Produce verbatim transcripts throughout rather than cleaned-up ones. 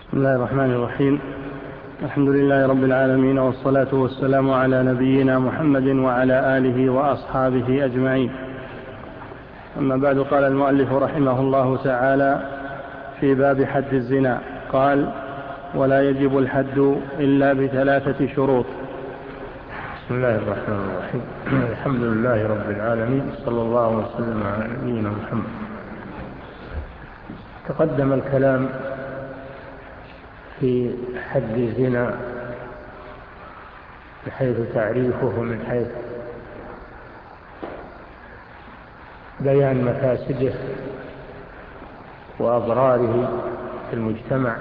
بسم الله الرحمن الرحيم. الحمد لله رب العالمين، والصلاة والسلام على نبينا محمد وعلى آله وأصحابه أجمعين. أما بعد، قال المؤلف رحمه الله تعالى في باب حد الزنا، قال: ولا يجب الحد إلا بثلاثة شروط. بسم الله الرحمن الرحيم. الحمد لله رب العالمين، صلى الله وسلم على نبينا محمد. تقدم الكلام في حد الزنا من حيث تعريفه ومن حيث بيان مفاسده وأضراره في المجتمع،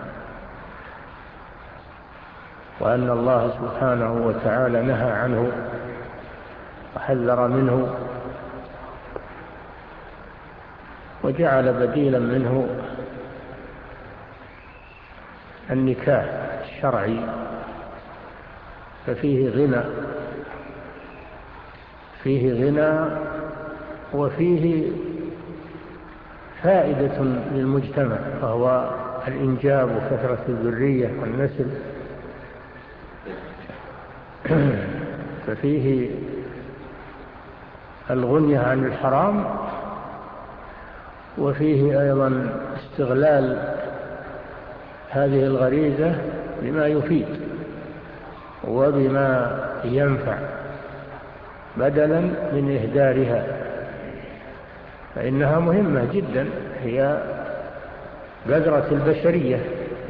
وأن الله سبحانه وتعالى نهى عنه وحذر منه وجعل بديلا منه النكاح الشرعي، ففيه غنى فيه غنى وفيه فائدة للمجتمع، وهو الإنجاب وكثرة الذرية والنسل. ففيه الغنية عن الحرام، وفيه أيضا استغلال هذه الغريزة بما يفيد وبما ينفع بدلا من إهدارها، فإنها مهمة جدا، هي بذرة البشرية،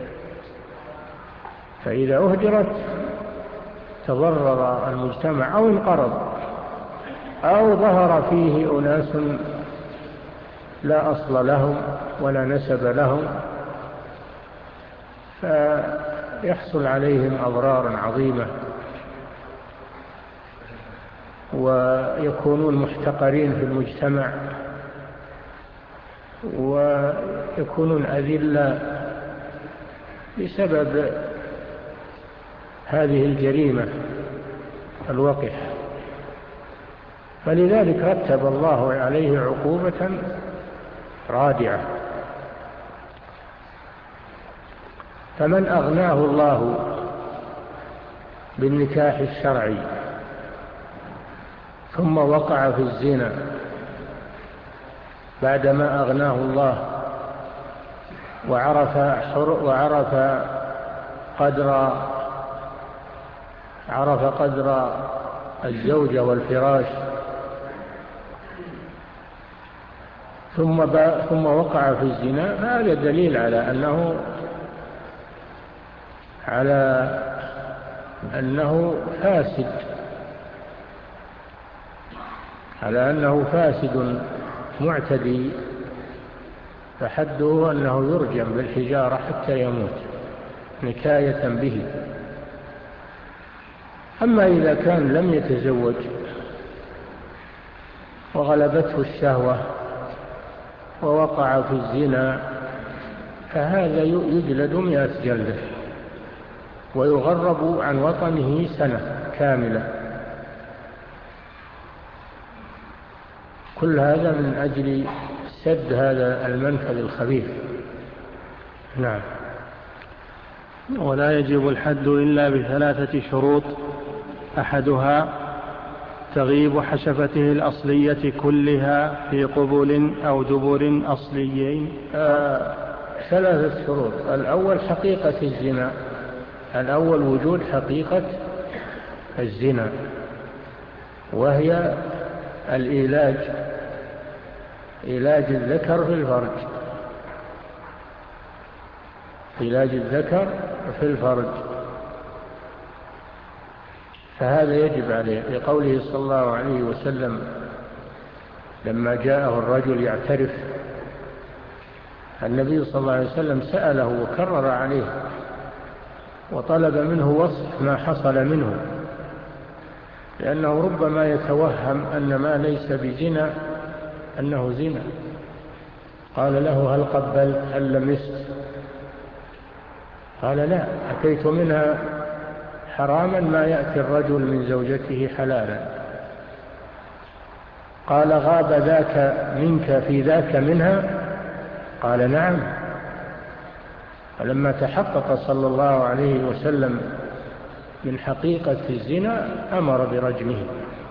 فإذا أهدرت تضرر المجتمع أو انقرض أو ظهر فيه أناس لا أصل لهم ولا نسب لهم، فيحصل عليهم أضرار عظيمة ويكونون محتقرين في المجتمع ويكونون أذلة بسبب هذه الجريمة الوقحة. فلذلك رتب الله عليه عقوبة رادعة. فمن أغناه الله بالنكاح الشرعي ثم وقع في الزنا بعدما أغناه الله وعرف وعرف قدر عرف قدر الزوجة والفراش، ثم ثم وقع في الزنا، هذا دليل على أنه على أنه فاسد على أنه فاسد معتدي، فحده أنه يرجم بالحجارة حتى يموت نكاية به. أما إذا كان لم يتزوج وغلبته الشهوة ووقع في الزنا، فهذا يجلد مئة جلدة ويغرب عن وطنه سنة كاملة. كل هذا من أجل سد هذا المنفذ الخبيث. نعم. ولا يجب الحد إلا بثلاثة شروط، أحدها تغيب حشفته الأصلية كلها في قبل أو دبر أصليين. آه ثلاثة شروط. الأول حقيقة الزنا، الأول وجود حقيقة الزنا، وهي الإيلاج، علاج الذكر في الفرج علاج الذكر في الفرج فهذا يجب عليه، لقوله صلى الله عليه وسلم لما جاءه الرجل يعترف، النبي صلى الله عليه وسلم سأله وكرر عليه وطلب منه وصف ما حصل منه، لأنه ربما يتوهم أن ما ليس بزنا أنه زنا. قال له: هل قبلت؟ هل لمست؟ قال: لا، أتيت منها حراما ما يأتي الرجل من زوجته حلالا. قال: غاب ذاك منك في ذاك منها؟ قال: نعم. فلما تحقق صلى الله عليه وسلم من حقيقة الزنا أمر برجمه،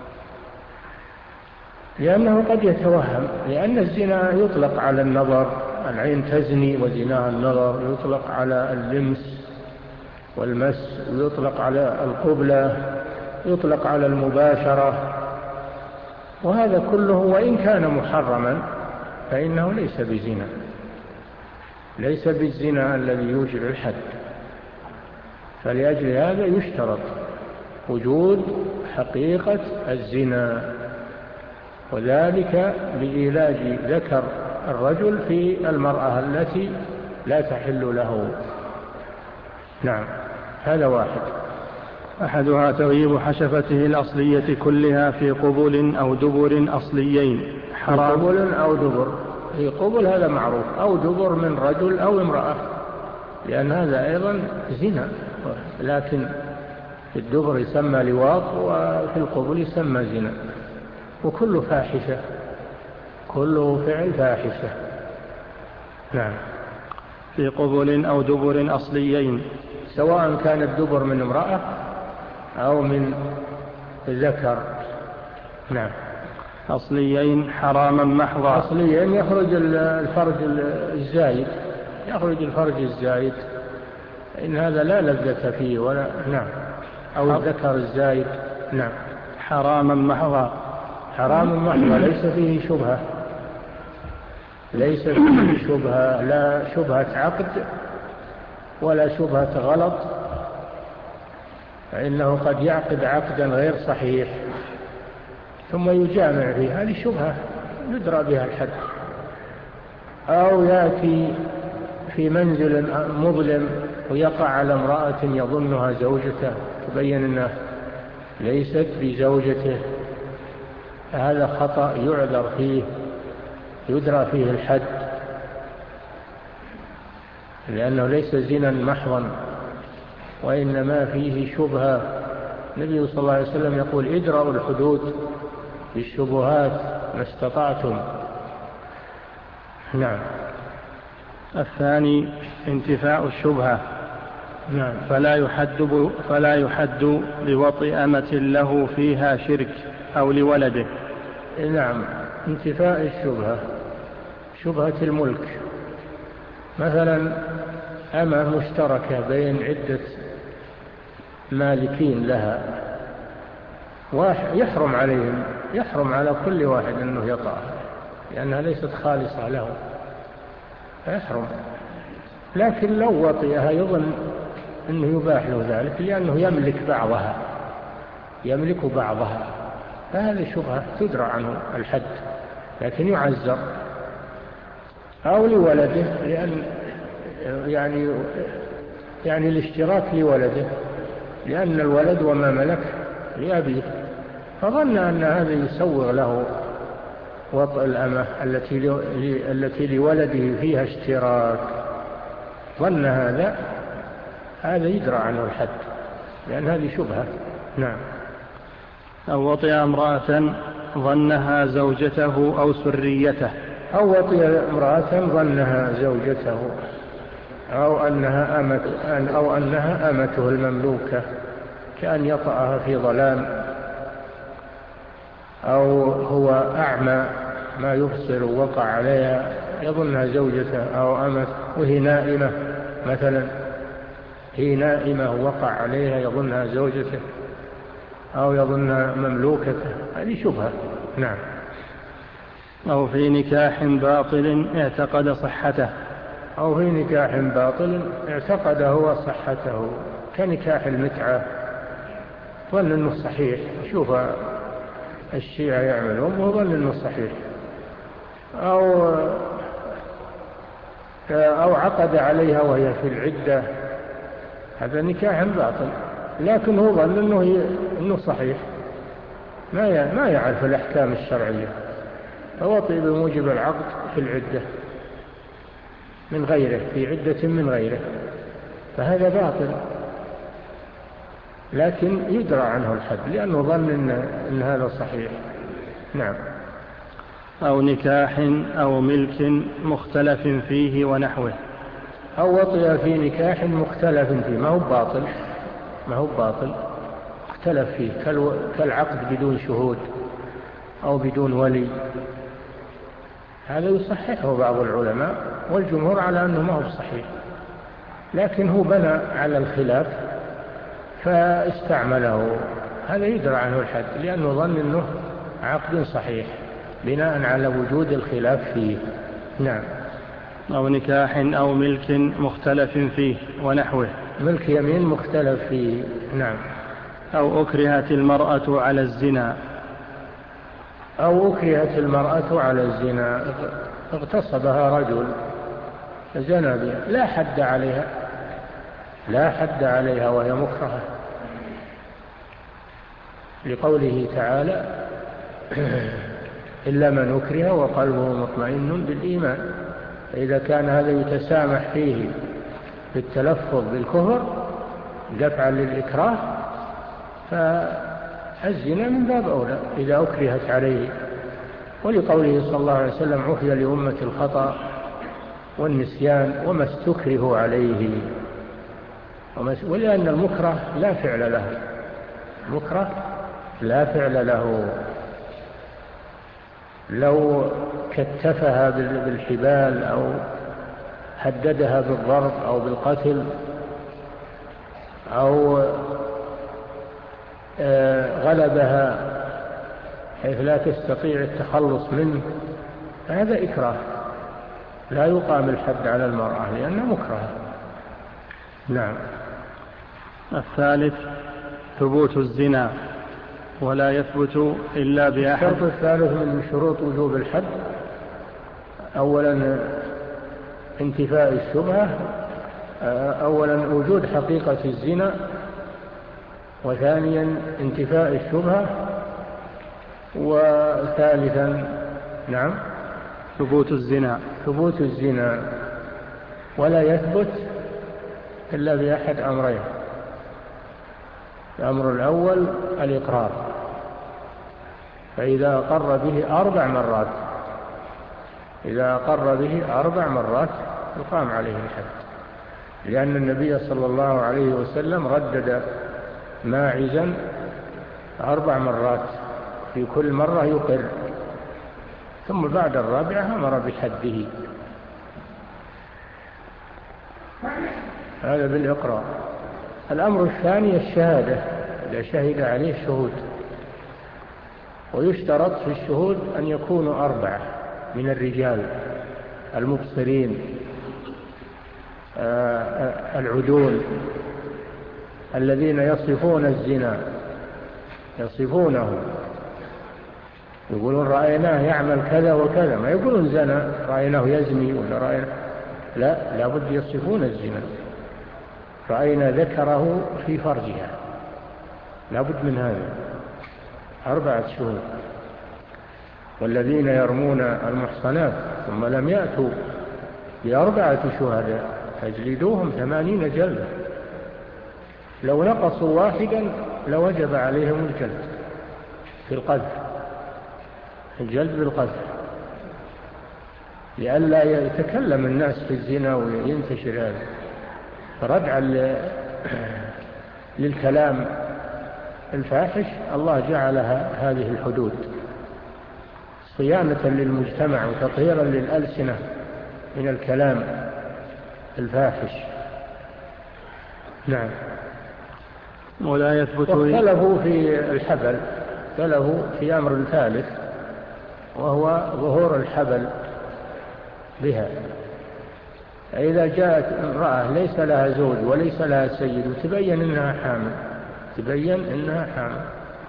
لأنه قد يتوهم، لأن الزنا يطلق على النظر، العين تزني وزناها النظر، يطلق على اللمس والمس، ويطلق على القبلة، يطلق على المباشرة، وهذا كله وإن كان محرما فإنه ليس بزنا، ليس بالزنا الذي يوجب الحد. فلأجل هذا يشترط وجود حقيقة الزنا، وذلك بإيلاج ذكر الرجل في المرأة التي لا تحل له. نعم، هذا واحد. أحدها تغييب حشفته الأصلية كلها في قبل أو دبر أصليين حرام. في قبل أو دبر، في قبل هذا معروف، أو دبر من رجل أو امرأة، لأن هذا أيضا زنا، لكن في الدبر يسمى لواط وفي القبل يسمى زنا، وكل فاحشة، كله فعل فاحشة. نعم. في قبل أو دبر أصليين، سواء كان الدبر من امرأة أو من ذكر. نعم. أصليين حراما محضا. أصليين يخرج الفرج الزايد، يخرج الفرج الزايد، إن هذا لا لذة فيه ولا. نعم. أو الذكر الزايد. نعم. حراما محضا. حراما محضا، ليس فيه شبهة، ليس فيه شبهة، لا شبهة عقد ولا شبهة غلط، فإنه قد يعقد عقدا غير صحيح ثم يجامع فيه، هذه شبهة يدرى بها الحد. أو يأتي في منزل مظلم ويقع على امرأة يظنها زوجته، تبين أنها ليست بزوجته، هذا خطأ يعذر فيه، يدرى فيه الحد، لأنه ليس زنا محضا وإنما فيه شبهة. النبي صلى الله عليه وسلم يقول: ادرأوا الحدود بالشبهات ما استطعتم. نعم. الثاني انتفاء الشبهة. نعم. فلا يحد فلا يحد لوطئ أمة له فيها شرك أو لولده. نعم. انتفاء الشبهة، شبهة الملك، مثلا أمة مشتركة بين عدة مالكين لها، يحرم عليهم، يحرم على كل واحد أنه يطأها لأنها ليست خالصة له، يحرم. لكن لو وطئها يظن أنه يباح له ذلك لأنه يملك بعضها، يملك بعضها، فهذه شبهة تدرى عنه الحد لكن يعزر. أو لولده، لأن يعني يعني الاشتراك لولده، لأن الولد وما ملك لأبيه، فظن أن هذا يسوغ له وطئ الأمة التي التي لولده فيها اشتراك، ظن هذا، هذا يدرى عنه الحد لأن هذه شبهة. نعم. أو وطئ امرأة ظنها زوجته أو سريته. أو وطئ امرأة ظنها زوجته أو أنها أمت أو أنها أمته المملوكة، كأن يطأها في ظلام، أو هو أعمى ما يبصر وقع عليها يظنها زوجته أو أمت، وهي نائمة مثلا، هي نائمة وقع عليها يظنها زوجته أو يظنها مملوكته، هذه شبهة. نعم. أو في نكاح باطل اعتقد صحته. أو في نكاح باطل اعتقد هو صحته، كنكاح المتعة، ظن أنه صحيح، شوف الشيعة يعملون وظن أنه صحيح. أو أو عقد عليها وهي في العدة، هذا نكاح باطل، لكن هو ظن أنه أنه صحيح، ما ما يعرف الأحكام الشرعية، فوطئ بموجب العقد في العدة من غيره، في عدة من غيره، فهذا باطل، لكن يدرى عنه الحد لأنه ظن إن, إن هذا صحيح. نعم. أو نكاح أو ملك مختلف فيه ونحوه. أو وطئ في نكاح مختلف فيه، ما هو باطل، ما هو باطل اختلف فيه، كالعقد بدون شهود أو بدون ولي، هذا يصححه بعض العلماء والجمهور على أنه ما هو صحيح، لكن هو بنى على الخلاف فاستعمله، هذا يدرى عنه الحد لأنه ظن أنه عقد صحيح بناء على وجود الخلاف فيه. نعم. أو نكاح أو ملك مختلف فيه ونحوه. ملك يمين مختلف فيه. نعم. أو أكرهت المرأة على الزنا. أو أكرهت المرأة على الزنا، اغتصبها رجل زنا بها، لا حد عليها، لا حد عليها وهي مكرهة، لقوله تعالى إلا من أكره وقلبه مطمئن بالإيمان. فإذا كان هذا يتسامح فيه بالتلفظ بالكفر دفعا للإكراه، فالزنا من باب أولى إذا أكرهت عليه، ولقوله صلى الله عليه وسلم عفي لأمة الخطأ والنسيان وما استكره عليه، ولأن المكره لا فعل له، المكره لا فعل له، لو كتفها بالحبال أو هددها بالضرب أو بالقتل أو غلبها حيث لا تستطيع التخلص منه، هذا إكراه، لا يقام الحد على المرأة لأنها مكرهة. نعم. الثالث ثبوت الزنا ولا يثبت إلا بأحد. الشرط الثالث من شروط وجوب الحد أولا انتفاء الشبهة، أولا وجود حقيقة الزنا، وثانيا انتفاء الشبهة، وثالثا نعم ثبوت الزنا. ثبوت الزنا ولا يثبت إلا بأحد أمرين. الأمر الأول الإقرار، فإذا أقر به أربع مرات إذا أقر به أربع مرات يقام عليه الحد، لأن النبي صلى الله عليه وسلم ردد ماعزا أربع مرات، في كل مرة يقر، ثم بعد الرابعة أمر بحده. هذا بالإقرار. الأمر الثاني الشهادة، إذا شهد عليه شهود، ويشترط في الشهود أن يكونوا أربعة من الرجال المبصرين العدول الذين يصفون الزنا، يصفونه، يقولون رأيناه يعمل كذا وكذا، ما يقولون زنا رأيناه يزني ولا رأيناه، لا، لابد يصفون الزنا، رأينا ذكره في فرجها، لابد من هذا، أربعة شهود. والذين يرمون المحصنات ثم لم يأتوا بأربعة شهداء فاجلدوهم ثمانين جلدة، لو نقصوا واحدا لوجب عليهم الجلد في القذف، الجلد بالقذف، لئلا يتكلم الناس في الزنا وينتشر هذا، ردعا للكلام الفاحش الله جعلها هذه الحدود صيانة للمجتمع وتطهيرا للألسنة من الكلام الفاحش. نعم. ولا يثبت. واختلفوا في الحبل، اختلفوا في أمر ثالث وهو ظهور الحبل بها. إذا جاءت امرأة ليس لها زوج وليس لها سيد وتبين إنها حامل، تبين إنها حامل،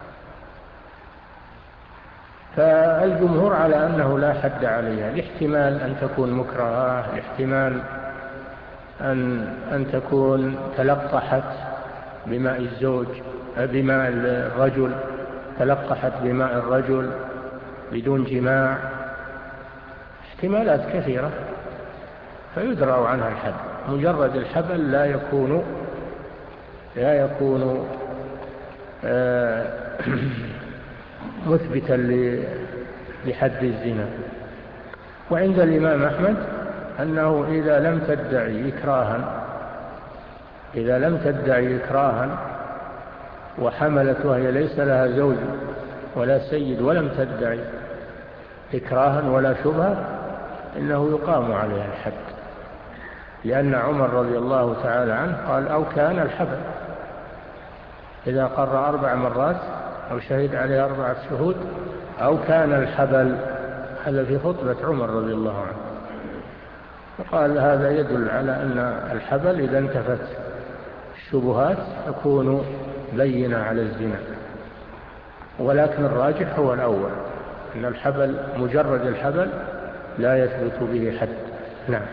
فالجمهور على أنه لا حد عليها، الاحتمال أن تكون مكرهة، الاحتمال أن, أن تكون تلقحت بماء الزوج، بماء الرجل، تلقحت بماء الرجل بدون جماع، احتمالات كثيرة، فيدرأ عنها الحد. مجرد الحبل لا يكون لا يكون مثبتا لحد الزنا. وعند الإمام أحمد أنه إذا لم تدعي إكراها إذا لم تدعي إكراها وحملت وهي ليس لها زوج ولا سيد ولم تدعي إكراها ولا شبهة إنه يقام عليها الحد، لأن عمر رضي الله تعالى عنه قال أو كان الحبل، إذا قر أربع مرات أو شهد عليه أربعة شهود أو كان الحبل. هذا في خطبة عمر رضي الله عنه، وقال هذا يدل على أن الحبل إذا انتفت الشبهات تكون بينة على الزنا، ولكن الراجح هو الأول، أن الحبل مجرد الحبل لا يثبت به حد. نعم.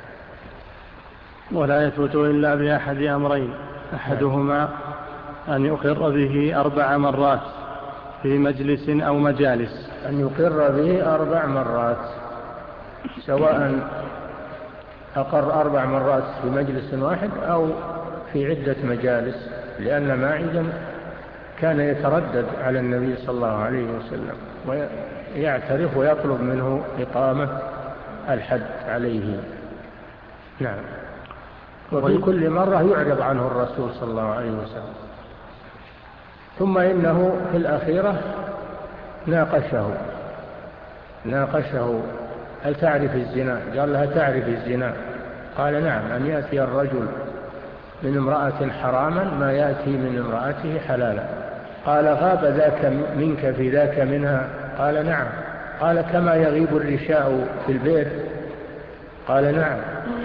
ولا يثبت إلا بأحد أمرين، أحدهما أن يقر به أربع مرات في مجلس أو مجالس. أن يقر به أربع مرات، سواء أقر أربع مرات في مجلس واحد أو في عدة مجالس، لأن ماعزا كان يتردد على النبي صلى الله عليه وسلم ويعترف ويطلب منه إقامة الحد عليه. نعم. وفي كل مرة يعرض عنه الرسول صلى الله عليه وسلم. ثم إنه في الأخيرة ناقشه ناقشه هل تعرف الزنا؟ قال لها تعرف الزنا؟ قال نعم، أن يأتي الرجل من امرأة حراما ما يأتي من امرأته حلالا. قال غاب ذاك منك في ذاك منها؟ قال نعم. قال كما يغيب الرشاء في البيت؟ قال نعم.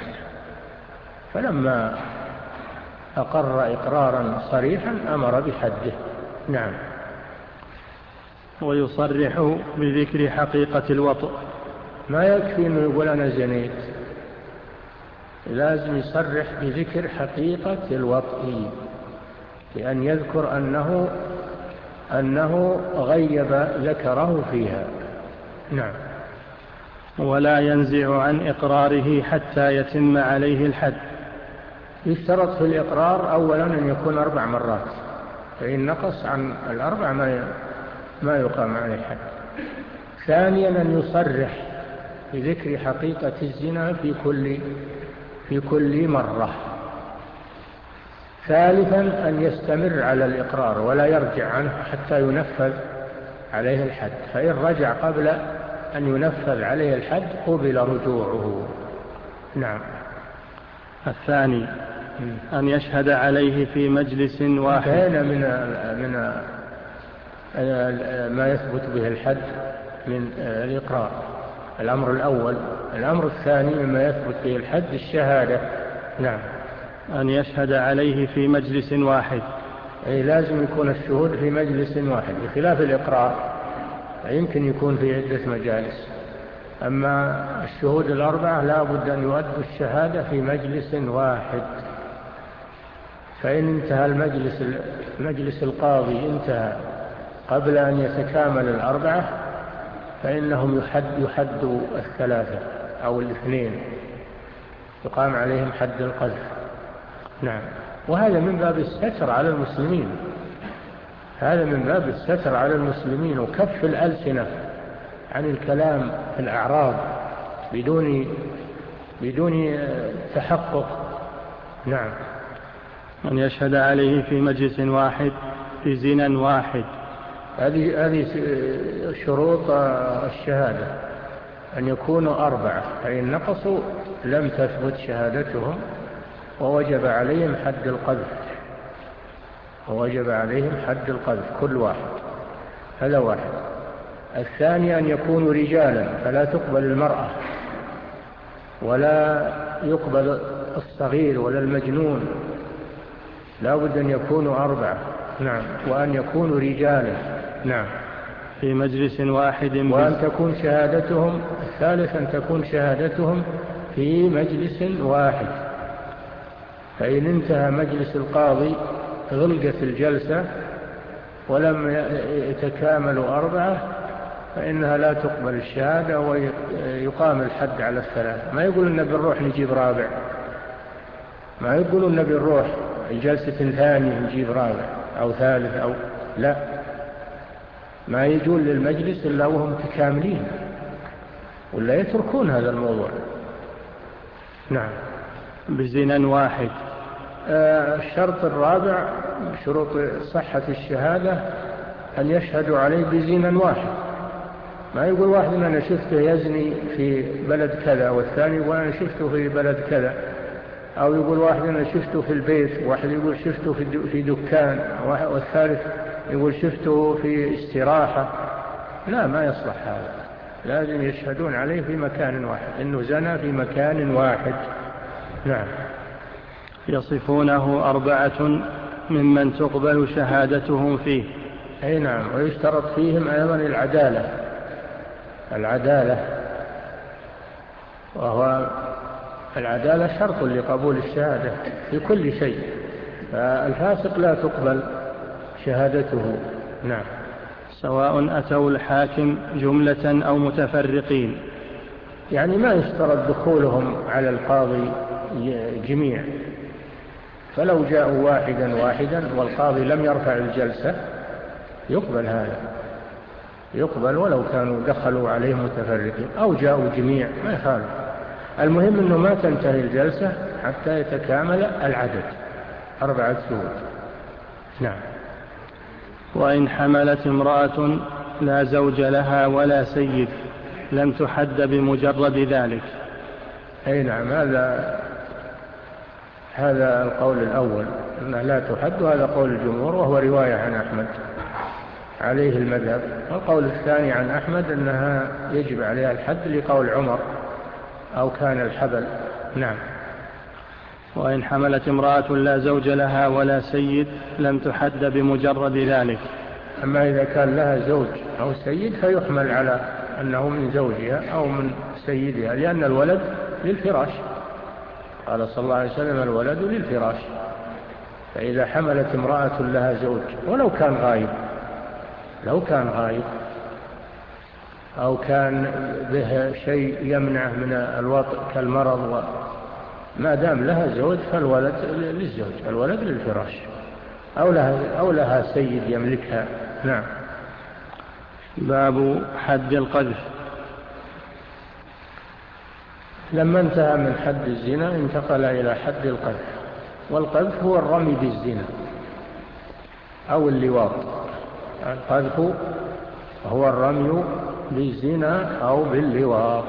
فلما أقر إقرارا صريحا أمر بحده. نعم. ويصرح بذكر حقيقة الوطء، ما يكفي أنه يقول أنا زنيت، لازم يصرح بذكر حقيقة الوطء، لأن يذكر أنه أنه غيب ذكره فيها. نعم. ولا ينزع عن إقراره حتى يتم عليه الحد. يشترط في الإقرار أولا أن يكون أربع مرات، فإن نقص عن الأربع ما ما يقام عليه الحد. ثانيا أن يصرح بذكر حقيقة الزنا في كل في كل مرة. ثالثا أن يستمر على الإقرار ولا يرجع عنه حتى ينفذ عليه الحد، فإن رجع قبل أن ينفذ عليه الحد قبل رجوعه. نعم. الثاني أن يشهد عليه في مجلس واحد. هنا من من ما يثبت به الحد من الإقرار الأمر الأول. الأمر الثاني مما يثبت به الحد الشهادة. نعم. أن يشهد عليه في مجلس واحد، أي لازم يكون الشهود في مجلس واحد، بخلاف الإقرار يمكن يكون في عدة مجالس. أما الشهود الأربعة لا بد أن يؤدوا الشهادة في مجلس واحد. فإن انتهى المجلس مجلس القاضي انتهى قبل أن يتكامل الأربعة فإنهم يحد يحدوا الثلاثة أو الاثنين، يقام عليهم حد القذف. نعم. وهذا من باب الستر على المسلمين، هذا من باب الستر على المسلمين وكف الألسنة عن الكلام في الأعراض بدون بدون تحقق. نعم. أن يشهد عليه في مجلس واحد في زنا واحد. هذه هذه شروط الشهادة، أن يكونوا أربعة، فإن نقصوا لم تثبت شهادتهم ووجب عليهم حد القذف ووجب عليهم حد القذف كل واحد. هذا واحد. الثاني أن يكونوا رجالا، فلا تقبل المرأة ولا يقبل الصغير ولا المجنون، لا بد أن يكونوا أربعة. نعم. وأن يكونوا رجالا. نعم. في مجلس واحد. وأن تكون شهادتهم الثالث أن تكون شهادتهم في مجلس واحد، فإن انتهى مجلس القاضي غلقت الجلسة ولم يتكاملوا أربعة فإنها لا تقبل الشهادة ويقام الحد على الثلاثة. ما يقول النبي الروح نجيب رابع، ما يقول النبي الروح الجلسة ثانية نجيب رابع أو ثالث أو لا، ما يجون للمجلس إلا وهم تكاملين ولا يتركون هذا الموضوع. نعم. بزنا واحد. الشرط الرابع شروط صحة الشهادة أن يشهدوا عليه بزنا واحد. ما يقول واحد أنا شفته يزني في بلد كذا، والثاني يقول أنا شفته في بلد كذا، أو يقول واحد أنا شفته في البيت، واحد يقول شفته في دكان، والثالث يقول شفته في استراحة. لا، ما يصلح هذا. لازم يشهدون عليه في مكان واحد، إنه زنى في مكان واحد. نعم. يصفونه أربعة ممن تقبل شهادتهم فيه. أي نعم. ويشترط فيهم أيضا العدالة. العدالة وهو العدالة شرط لقبول الشهادة في كل شيء، فالفاسق لا تقبل شهادته. نعم. سواء أتوا الحاكم جملة أو متفرقين. يعني ما يشترط دخولهم على القاضي جميع، فلو جاءوا واحدا واحدا والقاضي لم يرفع الجلسة يقبل هذا، يقبل ولو كانوا دخلوا عليه متفرقين، أو جاءوا جميع ما يخالف. المهم أنه ما تنتهي الجلسة حتى يتكامل العدد، أربعة شهود. نعم. وإن حملت امرأة لا زوج لها ولا سيد لم تحد بمجرد ذلك. أي نعم. هذا هذا القول الأول أنها لا تحد، وهذا قول الجمهور، وهو رواية عن أحمد عليه المذهب. والقول الثاني عن أحمد أنها يجب عليها الحد لقول عمر أو كان الحبل. نعم. وإن حملت امرأة لا زوج لها ولا سيد لم تحد بمجرد ذلك. أما إذا كان لها زوج أو سيد فيحمل على أنه من زوجها أو من سيدها، لأن الولد للفراش، قال صلى الله عليه وسلم الولد للفراش. فإذا حملت امرأة لها زوج ولو كان غايب، لو كان غايب أو كان به شيء يمنع من الوطء كالمرض، ما دام لها زوج فالولد للزوج، الولد للفراش، أو لها, أو لها سيد يملكها. نعم. باب حد القذف. لما انتهى من حد الزنا انتقل إلى حد القذف. والقذف هو الرمي بالزنا أو اللواط. القذف هو الرمي بالزنا أو باللواط.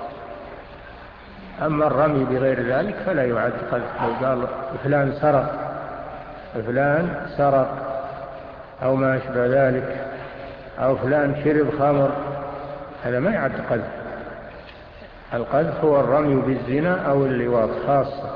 أما الرمي بغير ذلك فلا يعد قذف. لو قال فلان سرق، فلان سرق أو ما أشبه ذلك، أو فلان شرب خمر، هذا ما يعد قذف. القذف هو الرمي بالزنا أو اللواط خاصة،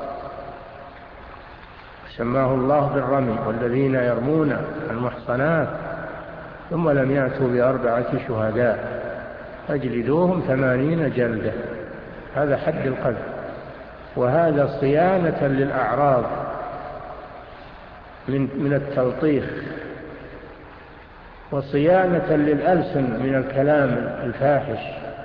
سماه الله بالرمي. والذين يرمون المحصنات ثم لم يأتوا بأربعة شهداء فاجلدوهم ثمانين جلدة. هذا حد القذف. وهذا صيانة للأعراض من من التلطيخ، وصيانة للألسن من الكلام الفاحش،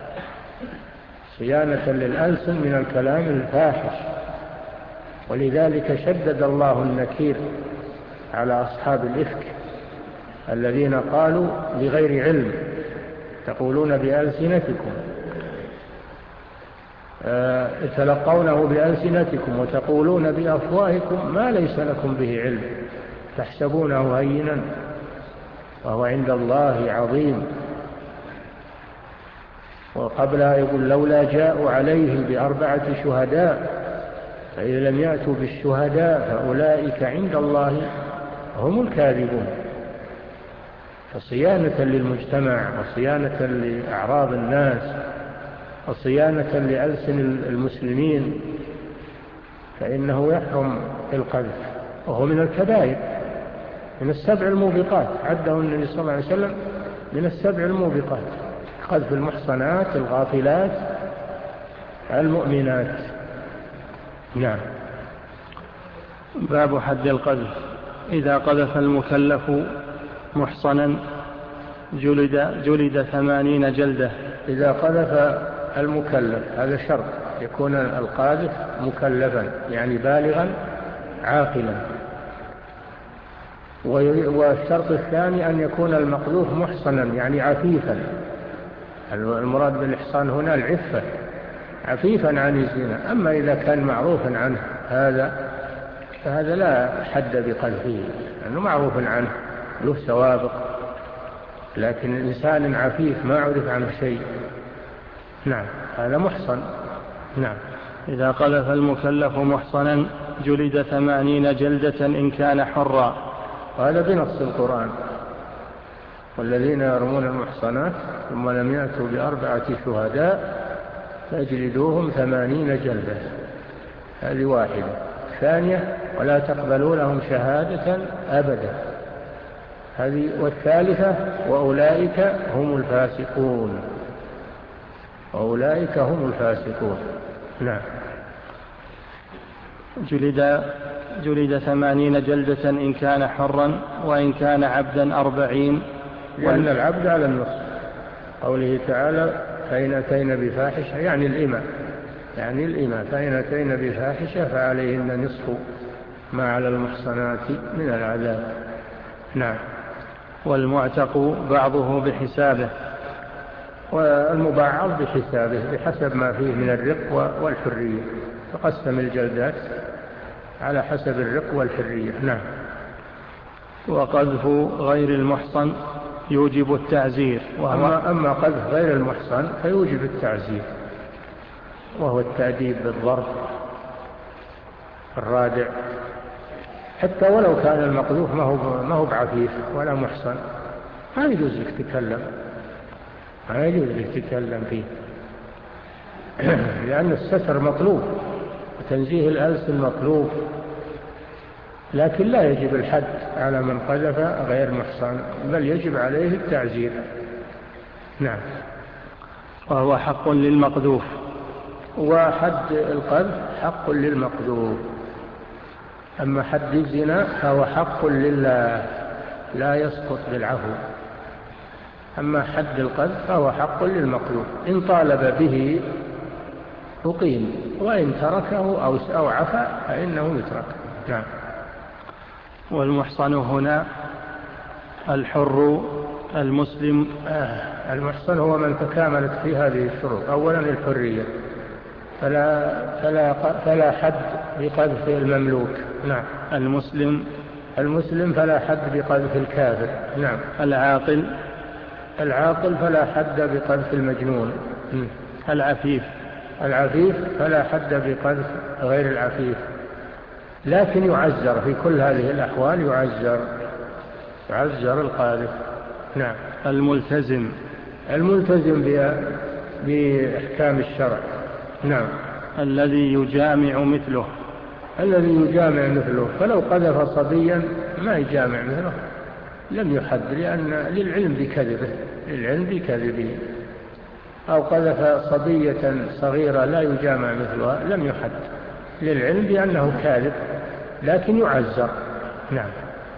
صيانة للألسن من الكلام الفاحش. ولذلك شدد الله النكير على أصحاب الإفك الذين قالوا بغير علم، تقولون بألسنتكم تلقونه بألسنتكم وتقولون بأفواهكم ما ليس لكم به علم تحسبونه هينا وهو عند الله عظيم. وقبلها يقول لولا جاءوا عليه بأربعة شهداء فإذا لم يأتوا بالشهداء فأولئك عند الله هم الكاذبون. فصيانة للمجتمع وصيانة لأعراض الناس وصيانة لألسن المسلمين فإنه يحرم القذف، وهو من الكبائر، من السبع الموبقات، عده النبي صلى الله عليه وسلم من السبع الموبقات، قذف المحصنات الغافلات المؤمنات. نعم. باب حد القذف. إذا قذف المكلف محصنا جلد, جلد ثمانين جلدة. إذا قذف المكلف هذا شرط، يكون القاذف مكلفا يعني بالغا عاقلا. والشرط الثاني أن يكون المقذوف محصنا يعني عفيفا. المراد بالإحصان هنا العفة، عفيفا عن الزنا. أما إذا كان معروفا عنه هذا فهذا لا حد بقذفه لأنه معروف عنه له سوابق، لكن الإنسان عفيف ما عرف عنه شيء، نعم، هذا محصن. نعم. إذا قذف المكلف محصنا جلد ثمانين جلدة إن كان حرا. وهذا بنص القرآن: والذين يرمون المحصنات ثم لم يأتوا بأربعة شهداء فاجلدوهم ثمانين جلدة. هذه واحدة. ثانية: ولا تقبلوا لهم شهادة أبدا. هذه. والثالثة: وأولئك هم الفاسقون. وأولئك هم الفاسقون. نعم. جلد جلد ثمانين جلدة إن كان حرا، وإن كان عبدا أربعين، لأن العبد على النصف. قوله تعالى: فإن أتين بفاحشة، يعني الإماء، يعني الإماء فإن أتين بفاحشة فعليهن نصف ما على المحصنات من العذاب. نعم. والمعتق بعضه بحسابه. والمبعض بحسابه بحسب ما فيه من الرق والحرية. تقسم الجلدات على حسب الرق والحرية. نعم. وقذف غير المحصن يوجب التعزير. وأما أما قذف غير المحصن فيوجب التعزير، وهو التأديب بالضرب الرادع، حتى ولو كان المقذوف ما هو ما هو بعفيف ولا محصن، ما يجوز لك تتكلم، ما يجوز لك تتكلم فيه لأن الستر مطلوب وتنزيه الألسن مطلوب، لكن لا يجب الحد على من قذف غير محصن، بل يجب عليه التعزير. نعم. وهو حق للمقذوف. وحد القذف حق للمقذوف. أما حد الزنا فهو حق لله لا يسقط بالعفو. أما حد القذف فهو حق للمقذوف، إن طالب به أقيم، وإن تركه أو أو عفى فإنه يترك. نعم. والمحصن هنا الحر المسلم. آه المحصن هو من تكاملت في هذه الشروط. أولا الحرية، فلا, فلا, فلا حد بقذف المملوك. نعم. المسلم المسلم فلا حد بقذف الكافر. نعم. العاقل العاقل فلا حد بقذف المجنون. العفيف العفيف فلا حد بقذف غير العفيف، لكن يعزر في كل هذه الأحوال، يعزر يعزر القاذف. نعم. الملتزم الملتزم بأحكام الشرع. نعم. الذي يجامع مثله. الذي يجامع مثله، فلو قذف صبيا ما يجامع مثله لم يحد، لأن للعلم بكذبه للعلم بكذبه أو قذف صبية صغيرة لا يجامع مثلها لم يحد للعلم بأنه كاذب، لكن يعزر. نعم.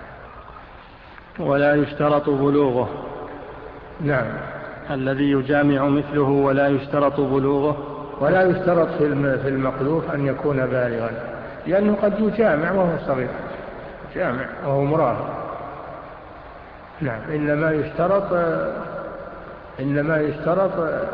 ولا يشترط بلوغه. نعم. الذي يجامع مثله ولا يشترط بلوغه. ولا يشترط في المقذوف أن يكون بالغا، لأنه قد يجامع وهو صغير، جامع وهو مراهق. نعم. إنما يشترط إنما يشترط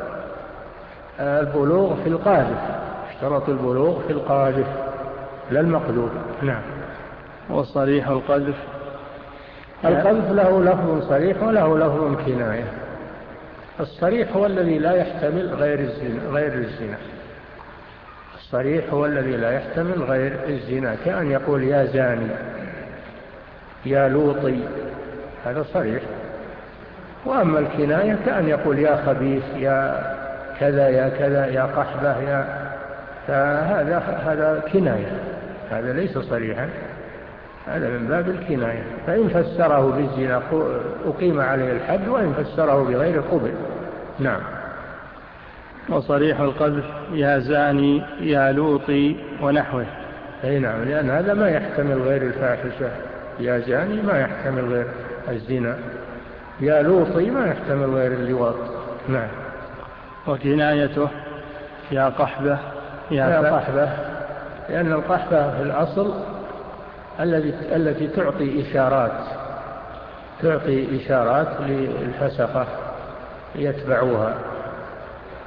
البلوغ في القاذف، يشترط البلوغ في القاذف لا المقذوف. نعم. وصريح القذف. القذف له لفظ صريح وله لفظ كناية. الصريح هو الذي لا يحتمل غير الزنا غير الزنا الصريح هو الذي لا يحتمل غير الزنا، كأن يقول يا زاني، يا لوطي، هذا صريح. وأما الكناية كأن يقول يا خبيث، يا كذا يا كذا، يا قحبة، يا فهذا هذا كناية، هذا ليس صريحا، هذا من باب الكناية. فإن فسره بالزنا أقيم عليه الحد، وإن فسره بغير قبل. نعم. وصريح القذف يا زاني، يا لوطي ونحوه. أي نعم، لأن هذا ما يحتمل غير الفاحشة. يا زاني ما يحتمل غير الزنا، يا لوطي ما يحتمل غير اللواط. نعم. وكنايته يا قحبة، يا, يا قحبة، لأن القحبة في الأصل التي التي تعطي إشارات تعطي إشارات للفسقة يتبعوها،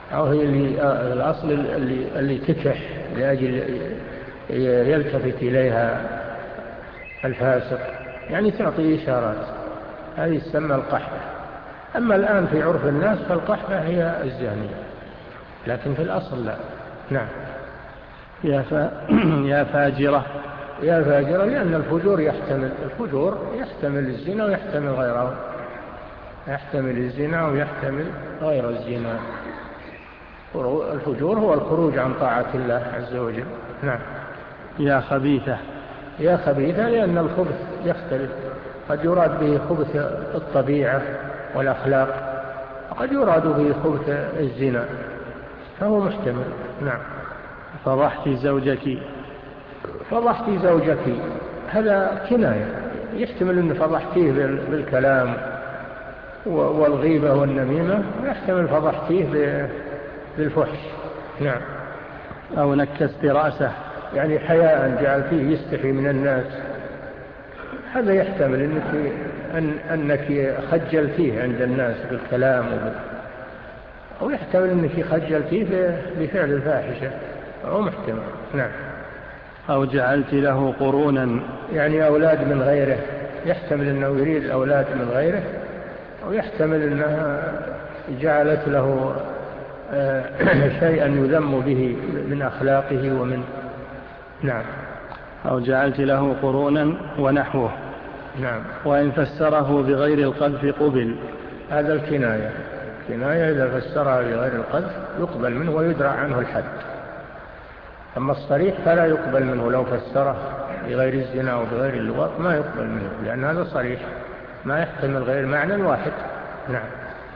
أو هي اللي الأصل اللي, اللي تكح لأجل يلتفت إليها الفاسق، يعني تعطي إشارات، هذه تسمى القحبة. أما الآن في عرف الناس فالقحبة هي الزانية، لكن في الأصل لا. نعم. يا, ف... يا فاجرة. يا فاجرة، لأن الفجور يحتمل الفجور يحتمل الزنا ويحتمل غيره، يحتمل الزنا ويحتمل غير الزنا. الفجور هو الخروج عن طاعة الله عز وجل. نعم. يا خبيثة. يا خبيثة، لأن الخبث يختلف، قد يراد به خبث الطبيعة والأخلاق، وقد يراد به خبث الزنا، فهو محتمل. نعم. فضحت زوجك. فضحت زوجك هذا كناية، يحتمل أن فضحتيه بالكلام والغيبة والنميمة، ويحتمل فضحتيه بالفحش. نعم. أو نكست رأسه، يعني حياء جعلتيه يستحي من الناس، هذا يحتمل أنك, أن أنك خجلتيه عند الناس بالكلام وبال... أو يحتمل أنك خجلتيه بفعل الفاحشة، أو محتمل. نعم. أو جعلت له قرونا، يعني أولاد من غيره، يحتمل أنه يريد أولاد من غيره، أو يحتمل أنها جعلت له شيئا يذم به من أخلاقه ومن. نعم. أو جعلت له قرونا ونحوه. نعم. وإن فسره بغير القذف قبل. هذا الكناية، كناية إذا فسرها بغير القذف يقبل منه ويدرع عنه الحد. أما الصريح فلا يقبل منه، لو فسره بغير الزنا وبغير اللواط ما يقبل منه، لأن هذا صريح ما يحتمل غير معنى واحد. نعم.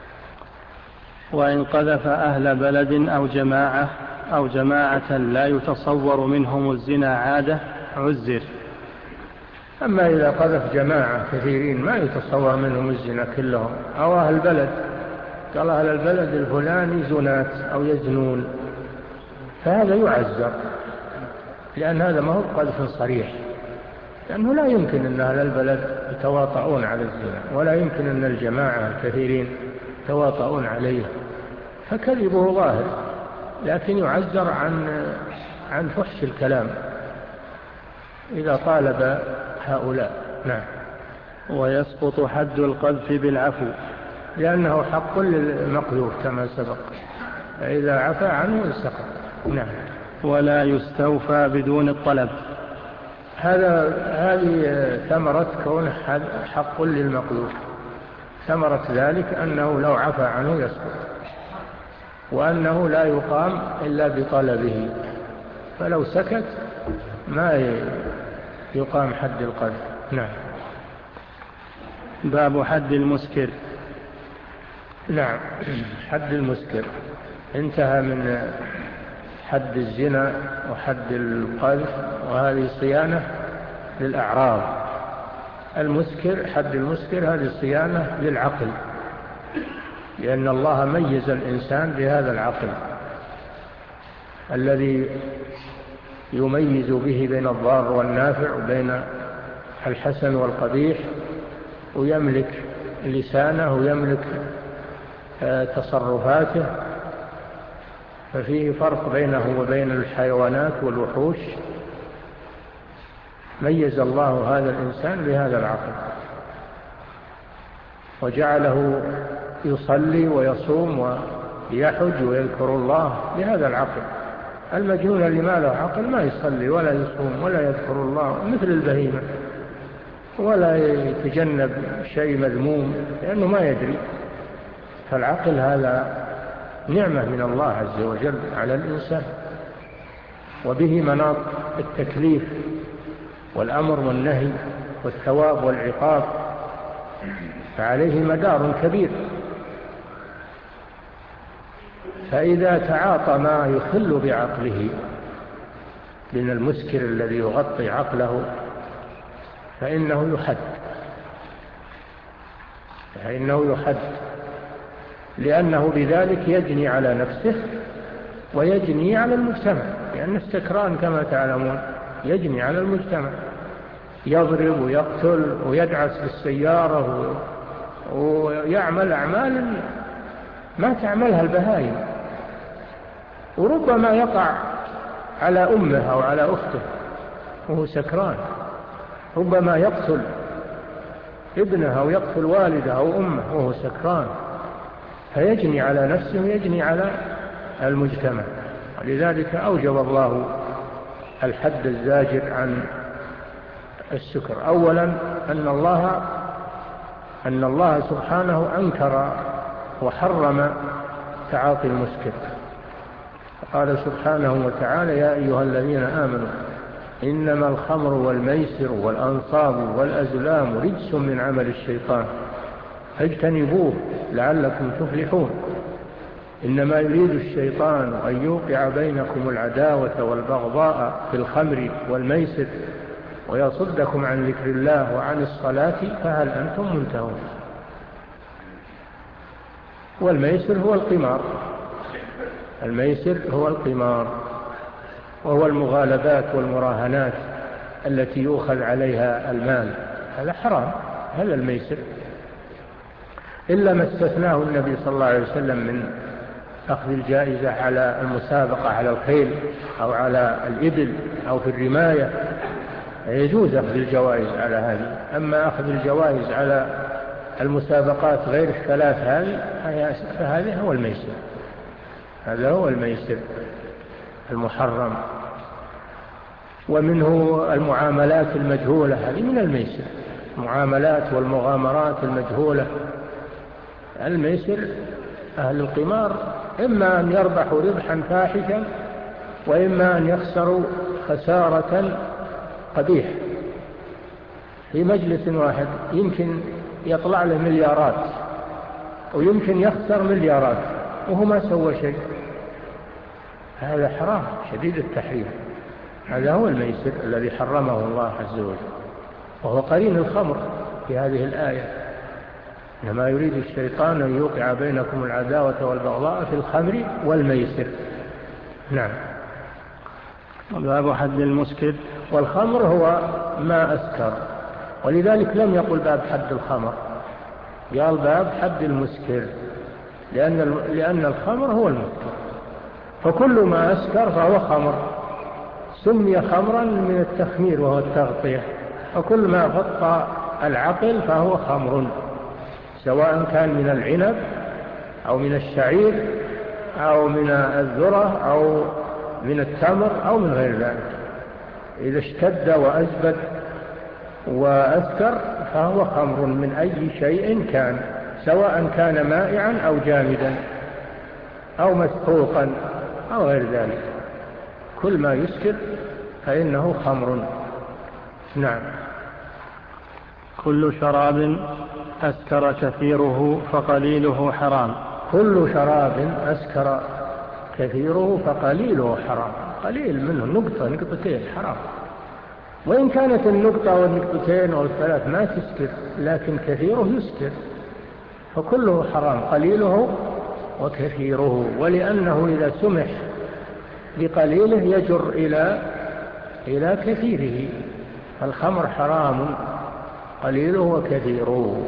وإن قذف أهل بلد أو جماعة أو جماعة لا يتصور منهم الزنا عادة عزر. أما إذا قذف جماعة كثيرين ما يتصور منهم الزنا كلهم، أو أهل بلد، قال أهل البلد الفلاني زنات أو يزنون، فهذا يعزر، لأن هذا ما هو قذف صريح، لأنه لا يمكن أن أهل البلد يتواطؤون على الزنا، ولا يمكن أن الجماعة الكثيرين يتواطؤون عليه، فكذبه ظاهر، لكن يعزر عن عن فحش الكلام إذا طالب هؤلاء. نعم. ويسقط حد القذف بالعفو، لأنه حق للمقذوف كما سبق، فإذا عفى عنه سقط. نعم. ولا يستوفى بدون الطلب. هذا هذه ثمرة كونه حق للمقذوف، ثمرة ذلك أنه لو عفى عنه يسقط، وأنه لا يقام إلا بطلبه، فلو سكت ما يقام حد القذف. نعم. باب حد المسكر. نعم. حد المسكر انتهى من حد الزنا وحد القذف، وهذه صيانة للأعراض. المسكر، حد المسكر هذه صيانة للعقل، لأن الله ميز الإنسان بهذا العقل الذي يميز به بين الضار والنافع وبين الحسن والقبيح، ويملك لسانه ويملك تصرفاته، ففيه فرق بينه وبين الحيوانات والوحوش. ميز الله هذا الإنسان بهذا العقل، وجعله يصلي ويصوم ويحج ويذكر الله بهذا العقل. المجنون اللي ما له عقل ما يصلي ولا يصوم ولا يذكر الله، مثل البهيمة، ولا يتجنب شيء مذموم لأنه ما يدري. فالعقل هذا نعمة من الله عز وجل على الإنسان، وبه مناط التكليف والأمر والنهي والثواب والعقاب، فعليه مدار كبير. فإذا تعاطى ما يخل بعقله من المسكر الذي يغطي عقله فإنه يحد، فإنه يحد لأنه بذلك يجني على نفسه ويجني على المجتمع، لأن السكران كما تعلمون يجني على المجتمع، يضرب ويقتل ويدعس بالسيارة ويعمل أعمال ما تعملها البهائم، وربما يقع على أمه أو على أخته وهو سكران، ربما يقتل ابنه أو يقتل والده أو أمه وهو سكران، فيجني على نفسه ويجني على المجتمع. ولذلك أوجب الله الحد الزاجر عن السكر. أولا أن الله أن الله سبحانه أنكر وحرم تعاطي المسكر، قال سبحانه وتعالى: يا أيها الذين آمنوا إنما الخمر والميسر والأنصاب والأزلام رجس من عمل الشيطان فاجتنبوه لعلكم تفلحون. إنما يريد الشيطان أن يوقع بينكم العداوة والبغضاء في الخمر والميسر ويصدكم عن ذكر الله وعن الصلاة فهل أنتم منتهون. والميسر هو القمار، الميسر هو القمار وهو المغالبات والمراهنات التي يؤخذ عليها المال، هذا حرام، هذا الميسر، إلا ما استثناه النبي صلى الله عليه وسلم من أخذ الجائزة على المسابقة على الخيل أو على الإبل أو في الرماية، يجوز أخذ الجوائز على هذه. أما أخذ الجوائز على المسابقات غير الثلاث هذه فهذا هو الميسر، هذا هو الميسر المحرم. ومنه المعاملات المجهولة، هذه من الميسر، المعاملات والمغامرات المجهولة. الميسر أهل القمار إما أن يربحوا ربحا فاحشا وإما أن يخسروا خسارة قبيح. في مجلس واحد يمكن يطلع له مليارات ويمكن يخسر مليارات وهو ما سوى شيء، هذا حرام شديد التحريم. هذا هو الميسر الذي حرمه الله عز وجل، وهو قرين الخمر في هذه الآية: إنما يريد الشيطان أن يوقع بينكم العداوة والبغضاء في الخمر والميسر. نعم. باب حد المسكر. والخمر هو ما أسكر، ولذلك لم يقل باب حد الخمر، قال باب حد المسكر، لأن لأن الخمر هو المسكر، فكل ما أسكر فهو خمر، سمي خمرا من التخمير وهو التغطية، وكل ما غطى العقل فهو خمر، سواء كان من العنب أو من الشعير أو من الذرة أو من التمر أو من غير ذلك. إذا اشتد وأزبد وأسكر فهو خمر من أي شيء كان، سواء كان مائعا أو جامدا أو مسحوقا أو غير ذلك، كل ما يسكر فإنه خمر. نعم. كل شراب أسكر كثيره فقليله حرام. كل شراب أسكر كثيره فقليله حرام، قليل منه نقطة نقطتين حرام، وإن كانت النقطة والنقطتين والثلاث ما تسكر، لكن كثيره يسكر، فكله حرام قليله وكثيره. ولأنه إذا سمح بقليله يجر إلى إلى كثيره، الخمر حرام قليله وكثيره،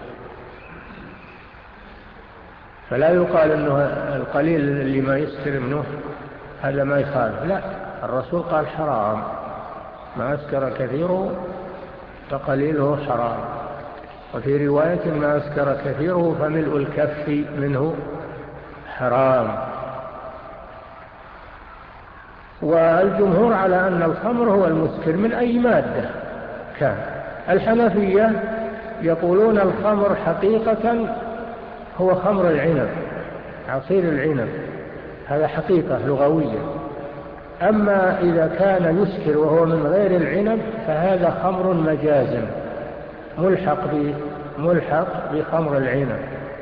فلا يقال أنه القليل اللي ما يسكر منه هذا ما يخالف، لا، الرسول قال حرام، ما أسكر كثيره فقليله حرام. وفي رواية ما أسكر كثيره فملء الكف منه حرام. والجمهور على أن الخمر هو المسكر من أي مادة كان. الحنفية يقولون الخمر حقيقة هو خمر العنب، عصير العنب، هذا حقيقة لغوية. أما إذا كان يسكر وهو من غير العنب فهذا خمر مجازا ملحق ملحق بخمر العنب.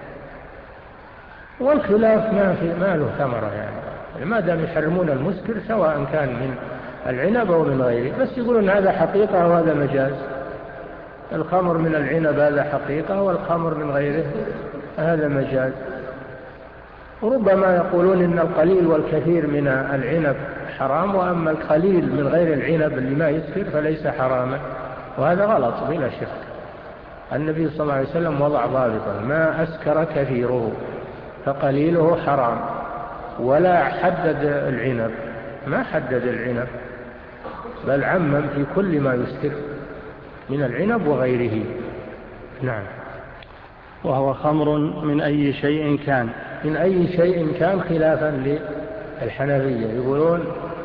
والخلاف ما في ما له ثمرة، يعني ما دام يحرمون المسكر سواء كان من العنب أو من غيره، بس يقولون هذا حقيقة وهذا مجاز، الخمر من العنب هذا حقيقة والخمر من غيره هذا مجاز. وربما يقولون إن القليل والكثير من العنب حرام، وأما القليل من غير العنب اللي ما يسكر فليس حراما، وهذا غلط بلا شك. النبي صلى الله عليه وسلم وضع ضابطا: ما أسكر كثيره فقليله حرام، ولا حدد العنب، ما حدد العنب، بل عمم في كل ما يسكر من العنب وغيره. نعم. وهو خمر من أي شيء كان، من أي شيء كان، خلافا للحنفية، يقولون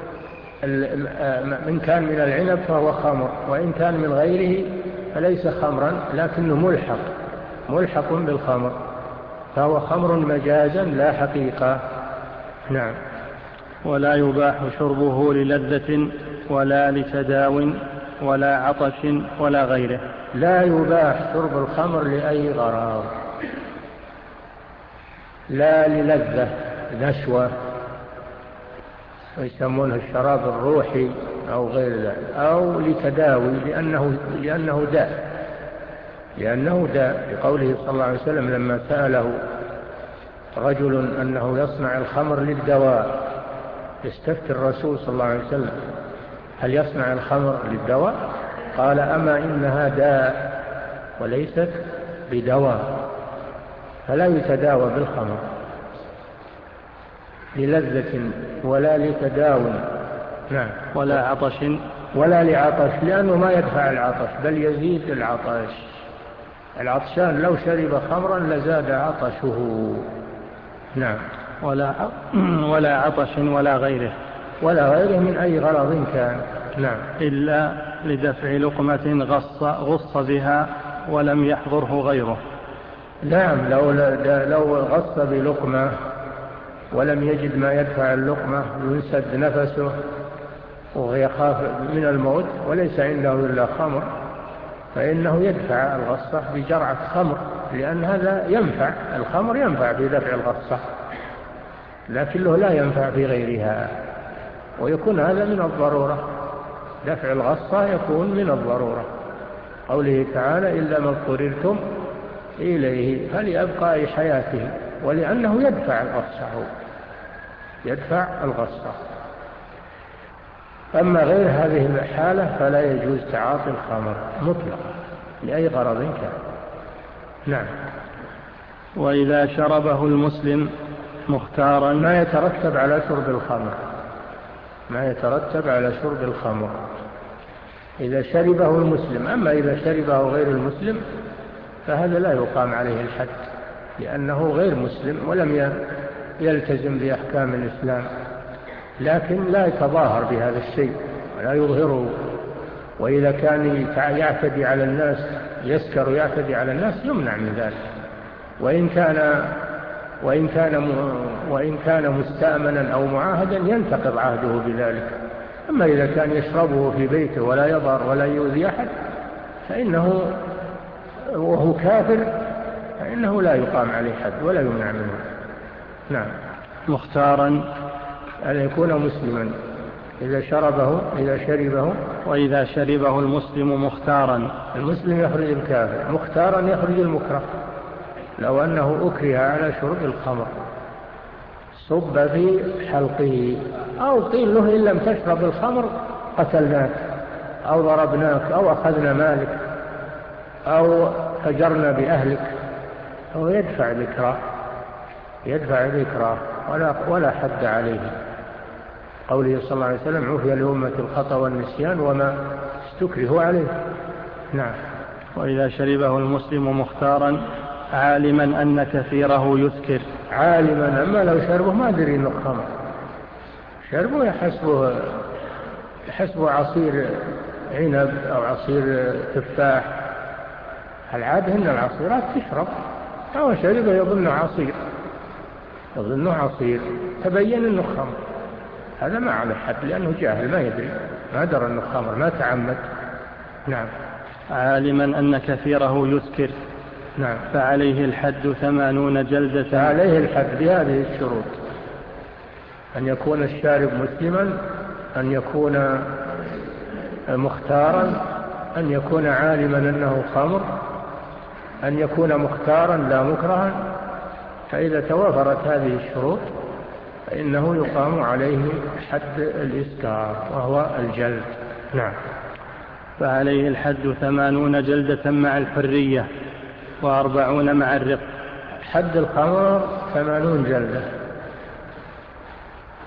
من كان من العنب فهو خمر، وإن كان من غيره فليس خمرا لكنه ملحق ملحق بالخمر، فهو خمر مجازا لا حقيقة. نعم. ولا يباح شربه للذة ولا لتداو ولا عطش ولا غيره. لا يباح شرب الخمر لأي غرض، لا للذة نشوة ويسمونه الشراب الروحي أو غير ذلك، أو لتداوي لأنه, لأنه داء لأنه داء لقوله صلى الله عليه وسلم لما سأله رجل أنه يصنع الخمر للدواء، يستفتي الرسول صلى الله عليه وسلم هل يصنع الخمر للدواء؟ قال أما إنها داء وليست بدواء، فلا يتداوى بالخمر للذة ولا لتداو. نعم. ولا عطش ولا لعطش، لأنه ما يدفع العطش بل يزيد العطش. العطشان لو شرب خمرا لزاد عطشه. نعم. ولا ولا عطش ولا غيره. ولا غيره من أي غرض كان. نعم. إلا لدفع لقمة غص, غص بها ولم يحضره غيره. نعم. لو, لو غص بلقمة ولم يجد ما يدفع اللقمة وينسد نفسه ويخاف من الموت وليس عنده إلا خمر، فإنه يدفع الغصة بجرعة خمر، لأن هذا ينفع، الخمر ينفع في دفع الغصة لكنه لا ينفع في غيرها، ويكون هذا من الضرورة، دفع الغصة يكون من الضرورة. قوله تعالى إلا ما اضطررتم إليه فليبقى حياته، ولأنه يدفع الغصة يدفع الغصة. أما غير هذه الحالة فلا يجوز تعاطي الخمر مطلقا لأي غرض كان. نعم. وإذا شربه المسلم مختارا. ما يترتب على شرب الخمر ما يترتب على شرب الخمر إذا شربه المسلم. أما إذا شربه غير المسلم فهذا لا يقام عليه الحد، لأنه غير مسلم ولم يلتزم بأحكام الإسلام، لكن لا يتظاهر بهذا الشيء ولا يظهره. وإذا كان يعتدي على الناس، يسكر ويعتدي على الناس، يمنع من ذلك، وإن كان وإن كان وإن كان مستأمنا أو معاهدا ينتقض عهده بذلك. أما إذا كان يشربه في بيته ولا يضر ولا يؤذي أحد فإنه وهو كافر فإنه لا يقام عليه حد ولا يمنع منه. نعم. مختارا أن يكون مسلما إذا شربه إذا شربه وإذا شربه المسلم مختارا. المسلم يخرج الكافر، مختارا يخرج المكره. لو أنه أكره على شرب الخمر صب في حلقه أو قيل له إن لم تشرب الخمر قتلناك أو ضربناك أو أخذنا مالك أو فجرنا بأهلك، أو يدفع الإكراه يدفع الإكراه ولا, ولا حد عليه. قوله صلى الله عليه وسلم عفي لأمة الخطأ والنسيان وما استكره عليه. نعم. وإذا شربه المسلم مختارا عالما أن كثيره يسكر. عالما، أما لو شربه ما أدري إنه خمر، شربه يحسبه يحسبه عصير عنب أو عصير تفاح. العادة إن العصيرات تشرب، أو شربه يظنه عصير يظنه عصير تبين إنه خمر، هذا ما على حد لأنه جاهل ما يدري، ما درى إنه خمر، ما تعمد. نعم. عالما أن كثيره يسكر. نعم. فعليه الحد ثمانون جلدة. فعليه الحد بهذه الشروط: أن يكون الشارب مسلما، أن يكون مختارا، أن يكون عالما أنه خمر، أن يكون مختارا لا مكرها. فإذا توافرت هذه الشروط فإنه يقام عليه حد الإسكار وهو الجلد. نعم. فعليه الحد ثمانون جلدة مع الحرية وأربعون مع الرق. حد الخمر ثمانون جلدة،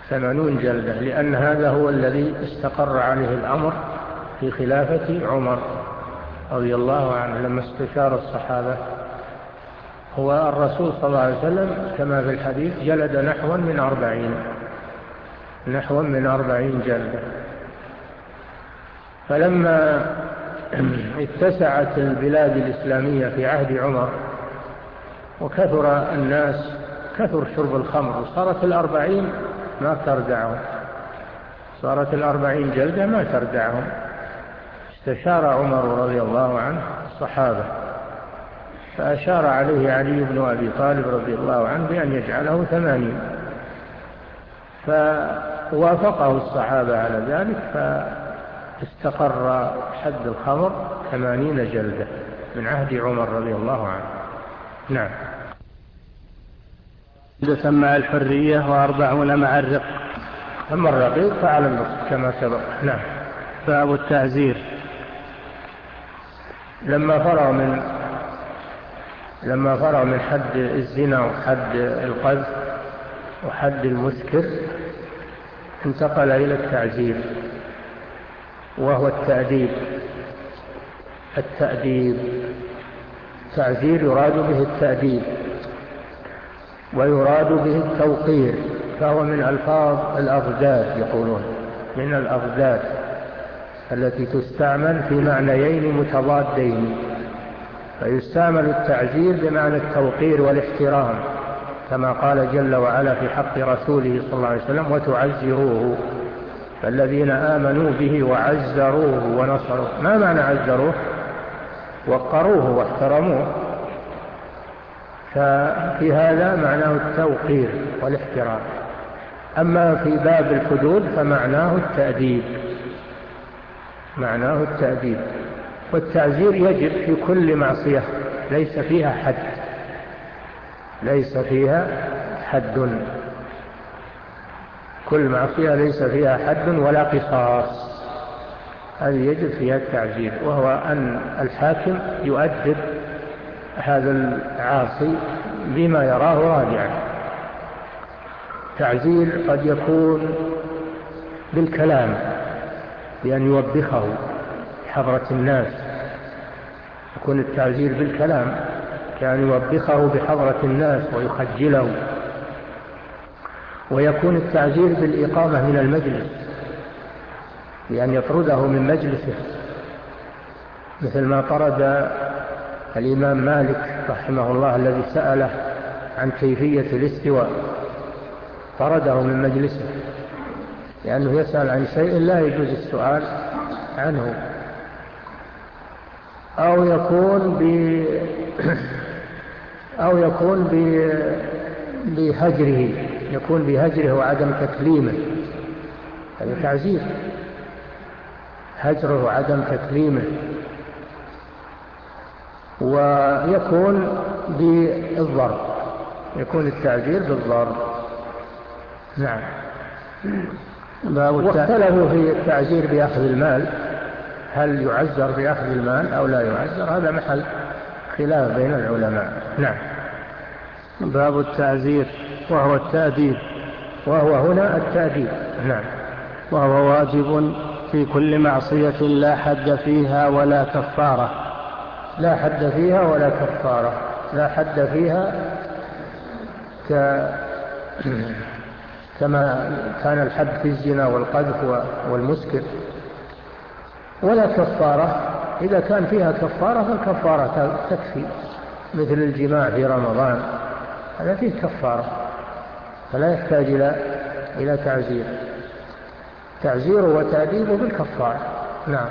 ثمانون جلدة، لأن هذا هو الذي استقر عليه الأمر في خلافة عمر رضي الله عنه لما استشار الصحابة. هو الرسول صلى الله عليه وسلم كما في الحديث جلد نحو من أربعين نحو من أربعين جلدة. فلما اتسعت البلاد الإسلامية في عهد عمر وكثر الناس، كثر شرب الخمر، وصارت الأربعين ما تردعهم، صارت الأربعين جلدة ما تردعهم. استشار عمر رضي الله عنه الصحابة فأشار عليه علي بن أبي طالب رضي الله عنه بأن يجعله ثمانين، فوافقه الصحابة على ذلك، فاستقر حد الخمر ثمانين جلدة من عهد عمر رضي الله عنه. نعم. جلدة مع الحرية وأربعون مع الرق. أما الرقيق فعلى النصف كما سبق. نعم. باب التعزير. لما فرغ من لما فرغ من حد الزنا وحد القذف وحد المسكر انتقل إلى التعزير، وهو التأديب. التأديب تعزير يراد به التأديب ويراد به التوقير، فهو من ألفاظ الأضداد، يقولون من الأضداد التي تستعمل في معنيين متضادين. فيستعمل التعزير بمعنى التوقير والاحترام، كما قال جل وعلا في حق رسوله صلى الله عليه وسلم وتعزروه، فالذين آمنوا به وعزروه ونصروه. ما معنى عزروه؟ وقروه واحترموه. ففي هذا معناه التوقير والاحترام. أما في باب الحدود فمعناه التأديب، معناه التأديب. والتعزير يجب في كل معصية ليس فيها حد، ليس فيها حد، كل معصية ليس فيها حد ولا قصاص، هذه يجب فيها التعزير، وهو أن الحاكم يؤدب هذا العاصي بما يراه راجعا. تعزير قد يكون بالكلام بأن يوبخه حضرة الناس، يكون التعزير بالكلام كأن يوبخه بحضرة الناس ويخجله. ويكون التعزير بالإقامة من المجلس بأن يطرده من مجلسه، مثل ما طرد الإمام مالك رحمه الله الذي سأله عن كيفية الاستواء، طرده من مجلسه لأنه يسأل عن شيء لا يجوز السؤال عنه. أو يكون ب أو يكون ب... بهجره يكون بهجره وعدم تكليمه، هذا تعزير، هجره وعدم تكليمه. ويكون بالضرب، يكون التعزير بالضرب. نعم. واختلفوا في التعزير بأخذ المال، هل يعزر بأخذ المال أو لا يعزر، هذا محل خلاف بين العلماء. نعم. باب التعزير وهو التأديب، وهو هنا التأديب. نعم. وهو واجب في كل معصية لا حد فيها ولا كفارة. لا حد فيها ولا كفارة. لا حد فيها ك... كما كان الحد في الزنا والقذف والمسكر، ولا كفارة. إذا كان فيها كفارة فالكفارة تكفي، مثل الجماع في رمضان هذا فيه كفارة فلا يحتاج إلى إلى تعزير. تعزير وتأديب بالكفارة. نعم.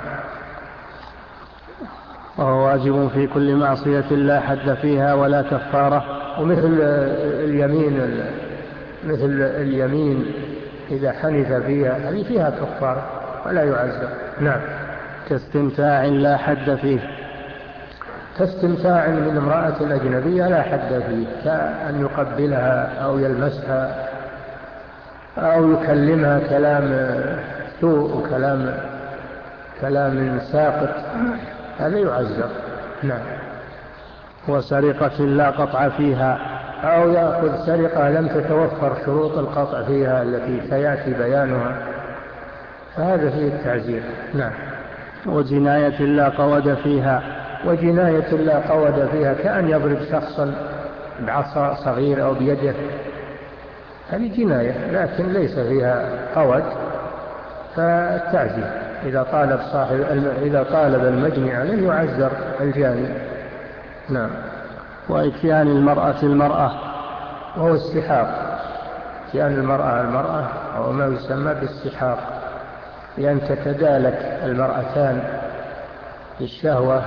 وهو واجب في كل معصية لا حد فيها ولا كفارة. ومثل اليمين مثل اليمين إذا حنث فيها هذه فيها كفارة ولا يعزر. نعم. كاستمتاع لا حد فيه. كاستمتاع من امرأة أجنبية لا حد فيه، كأن يقبلها أو يلمسها أو يكلمها كلام سوء وكلام كلام ساقط، هذا يعزر. نعم. وسرقة لا قطع فيها. أو يأخذ سرقة لم تتوفر شروط القطع فيها التي سيأتي بيانها، فهذا فيه التعزير. نعم. وجناية لا قود فيها. وجناية لا قود فيها كأن يضرب شخصا بعصا صغير أو بيده، هذه جناية لكن ليس فيها قود، فالتعزير إذا طالب صاحب إذا طالب المجني عليه يعزر الجاني. نعم. وإتيان المرأة المرأة، وهو السحاق، إتيان المرأة المرأة أو ما يسمى بالسحاق، لأن تتدالك المرأتان بالشهوة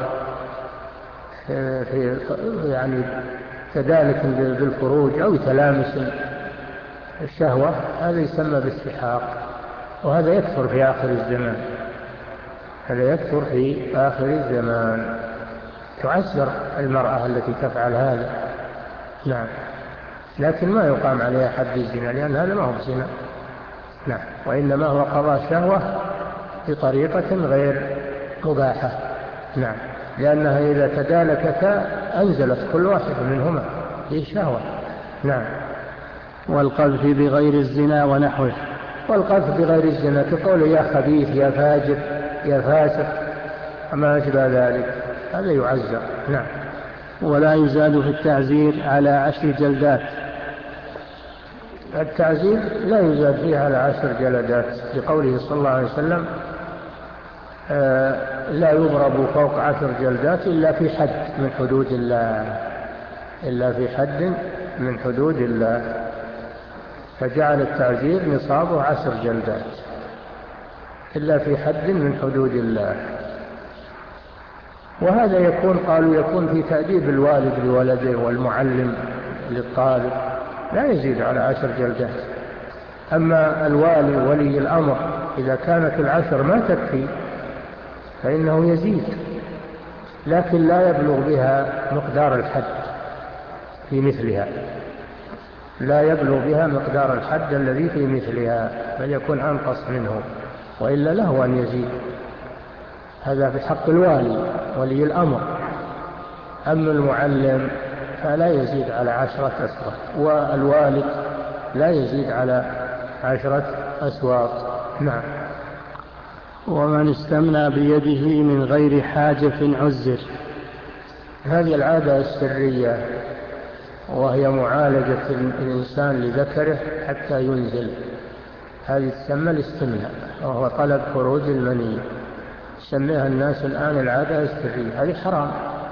في يعني تدالك بالفروج أو تلامس الشهوة، هذا يسمى بالسحاق، وهذا يكثر في آخر الزمان، هذا يكثر في آخر الزمان، تعزر المرأة التي تفعل هذا. نعم. لكن ما يقام عليها حد الزنا، لأن هذا ما هو زنا. نعم. وإنما هو قضاء شهوة بطريقة غير مباحة. نعم. لأنها إذا تدالكتا أنزلت كل واحد منهما في شهوة. نعم. والقذف بغير الزنا ونحوه. والقذف بغير الزنا كقول يا خبيث يا فاجر يا فاسق وما أشبه ذلك، هذا يعزر. نعم. ولا يزاد في التعزير على عشر جلدات. التعزير لا يزاد فيها على عشر جلدات، لقوله صلى الله عليه وسلم آه لا يضرب فوق عشر جلدات إلا في حد من حدود الله، إلا في حد من حدود الله، فجعل التعزير نصابه عشر جلدات إلا في حد من حدود الله. وهذا يكون قالوا يكون في تأديب الوالد لولده والمعلم للطالب، لا يزيد على عشر جلدات. أما الوالي ولي الأمر إذا كانت العشر ما تكفي فإنه يزيد، لكن لا يبلغ بها مقدار الحد في مثلها، لا يبلغ بها مقدار الحد الذي في مثلها، بل يكون أنقص منه، وإلا له أن يزيد. هذا في حق الوالي ولي الأمر. أما المعلم فلا يزيد على عشرة أسواط، والوالد لا يزيد على عشرة أسواط. نعم. ومن استمنى بيده من غير حاجة عزر. هذه العادة السرية، وهي معالجة الإنسان لذكره حتى ينزل، هذه تسمى الاستمناء، وهو طلب خروج المني، يسميها الناس الآن العادة السرية. هذه حرام،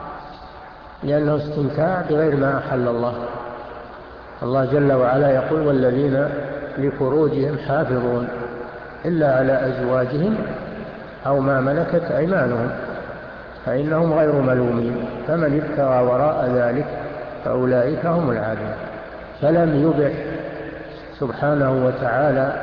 لأنه استمتاع بغير ما أحل الله. الله جل وعلا يقول والذين لفروجهم حافظون إلا على أزواجهم أو ما ملكت أيمانهم فإنهم غير ملومين، فمن ابتغى وراء ذلك فأولئك هم العادون. فلم يبح سبحانه وتعالى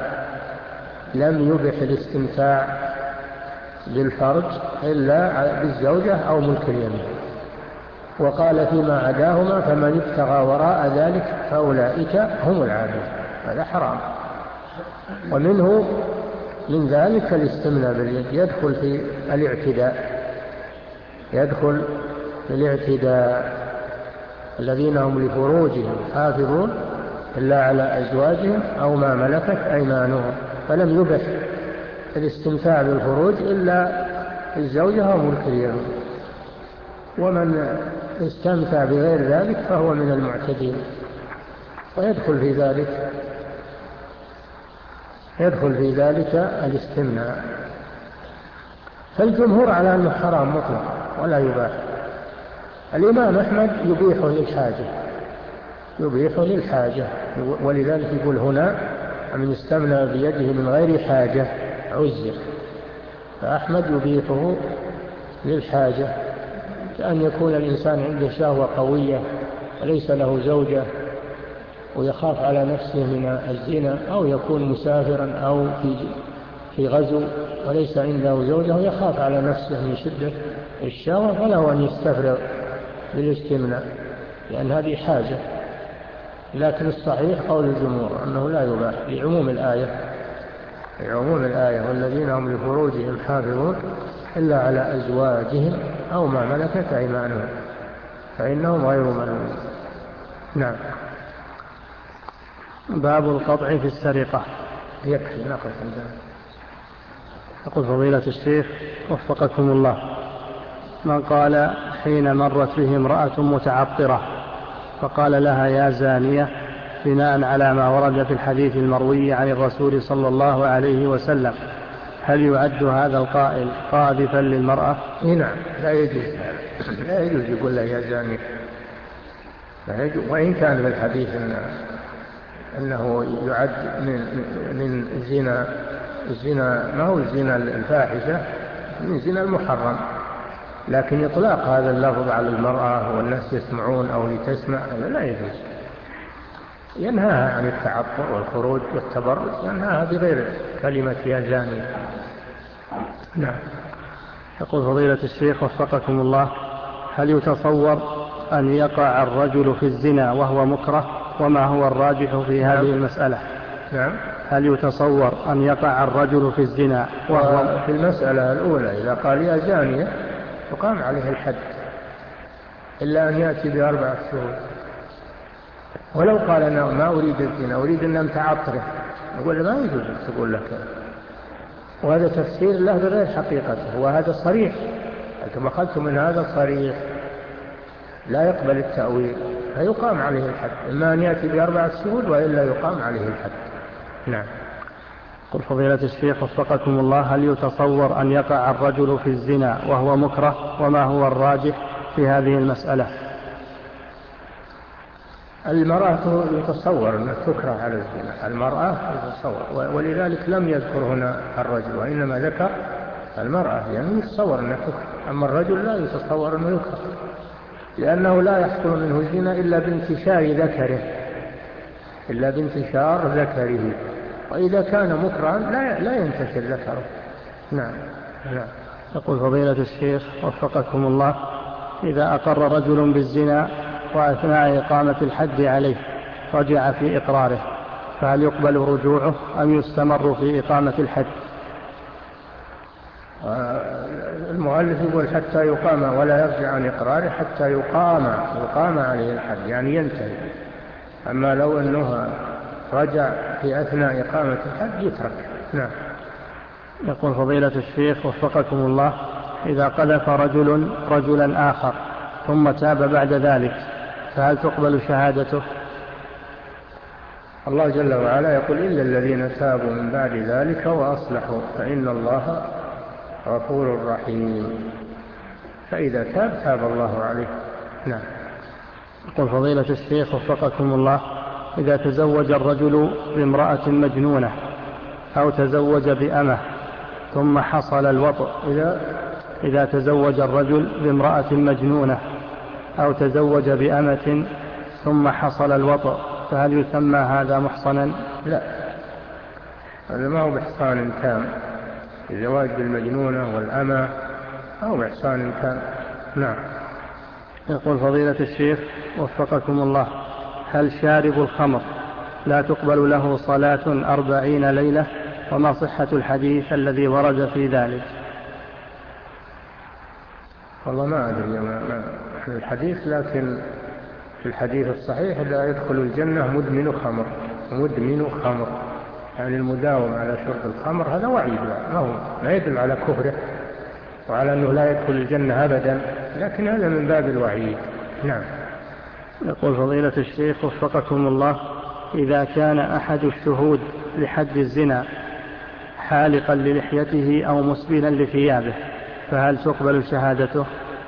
لم يبح الاستمتاع بالفرج إلا بالزوجة أو ملك اليمين، وقال فيما عداهما فمن ابتغى وراء ذلك فأولئك هم العادون، هذا حرام. ومنه من ذلك الاستمناء باليد، يدخل في الاعتداء، يدخل في الاعتداء. الذين هم لفروجهم حافظون إلا على أزواجهم أو ما ملكت أيمانهم، فلم يبح الاستمتاع بالفروج إلا الزوجة أو ملك اليمين. ومن استمتع بغير ذلك فهو من المعتدين، ويدخل في ذلك يدخل في ذلك الاستمناء. فالجمهور على أنه حرام مطلق ولا يباح. الإمام أحمد يبيحه للحاجة، يبيحه للحاجة، ولذلك يقول هنا من استمنى بيده من غير حاجة عزر. فأحمد يبيحه للحاجة، كأن يكون الإنسان عنده شهوة قوية وليس له زوجة ويخاف على نفسه من الزنا، أو يكون مسافرا أو في في غزو وليس عنده زوجة ويخاف على نفسه من شدة الشهوة، فله أن يستفرغ بالاستمناء، لأن هذه حاجة. لكن الصحيح قول الجمهور أنه لا يباح لعموم الآية، لعموم الآية والذين هم لفروجهم حافظون إلا على أزواجهم أو ما ملكت أيمانهم فإنهم غير ملومين. نعم. باب القطع في السرقة. يكفي نقص عندنا. يقول فضيلة الشيخ وفقكم الله: من قال حين مرت به امرأة متعطرة فقال لها يا زانية بناء على ما ورد في الحديث المروي عن الرسول صلى الله عليه وسلم، هل يعد هذا القائل قاذفا للمرأة؟ نعم، لا يجوز لا يجوز يقول لها يا زانية، وإن كان في الحديث إن أنه يعد من من الزنا الزنا ما هو الزنا الفاحشة، من زنا المحرم، لكن إطلاق هذا اللفظ على المرأة والناس يسمعون أو لتسمع هذا لا يجوز. ينهاها عن التعطر والخروج والتبرج، ينهاها بغير كلمة يا زاني. نعم. يقول فضيلة الشيخ وفقكم الله: هل يتصور أن يقع الرجل في الزنا وهو مكره، وما هو الراجح في نعم. هذه المسألة؟ نعم. هل يتصور أن يقع الرجل في الزنا وهو في المسألة الأولى إذا قال يا زانية يقام عليه الحد، إلا أن يأتي بأربعة شهور. ولو قال أنا ما أريد الزنا أريد أن أمتعطره، نقول ما يجوز تقول لك، وهذا تفسير له بغير حقيقته، وهذا صريح، لكن أخذت من هذا صريح لا يقبل التأويل، فيقام عليه الحد، إما أن يأتي بأربعة شهود وإلا يقام عليه الحد. نعم. قل فضيلة الشيخ وفقكم الله: هل يتصور أن يقع الرجل في الزنا وهو مكره، وما هو الراجح في هذه المسألة؟ المرأة يتصور أن تكره على الزنا، المرأة يتصور، ولذلك لم يذكر هنا الرجل وإنما ذكر المرأة، يعني يتصور أنها تكره، أما الرجل لا يتصور أنه يكره، لأنه لا يحصل منه الزنا إلا بانتشار ذكره إلا بانتشار ذكره وإذا كان مكرها لا, لا ينتشر ذكره. نعم. نعم. يقول فضيلة الشيخ وفقكم الله: إذا أقر رجل بالزنا وأثناء إقامة الحد عليه رجع في إقراره، فهل يقبل رجوعه أم يستمر في إقامة الحد؟ المؤلف يقول حتى يقام، ولا يرجع عن إقراره حتى يقام يقام عليه الحد، يعني ينتهي. أما لو أنه رجع في أثناء إقامة الحد يترك. نعم. يقول فضيلة الشيخ وفقكم الله: إذا قذف رجل رجلا آخر ثم تاب بعد ذلك فهل تقبل شهادته؟ الله جل وعلا يقول إلا الذين تابوا من بعد ذلك وأصلحوا فإن الله غفور رحيم، فإذا تاب تاب الله عليه. نعم. يقول فضيلة الشيخ وفقكم الله: إذا تزوج الرجل بامرأة مجنونة أو تزوج بأمة ثم حصل الوطء إذا, إذا تزوج الرجل بامرأة مجنونة أو تزوج بأمة ثم حصل الوطء فهل يسمى هذا محصنا؟ لا، هذا ما هو بإحصان تام، الزواج بالمجنونة والأمة أو بإحصان تام. نعم. يقول فضيلة الشيخ وفقكم الله: هل شارب الخمر لا تقبل له صلاة أربعين ليلة، وما صحة الحديث الذي ورد في ذلك؟ والله ما أدري ما ما في الحديث، لكن في الحديث الصحيح لا يدخل الجنة مدمن خمر. مدمن خمر يعني المداوم على شرب الخمر، هذا وعيد، ما هو لا يدل على كفره وعلى أنه لا يدخل الجنة أبدا، لكن هذا من باب الوعيد. نعم. يقول فضيلة الشيخ وفقكم الله: إذا كان أحد الشهود لحد الزنا حالقا للحيته أو مسبلا لثيابه فهل تقبل شهادته؟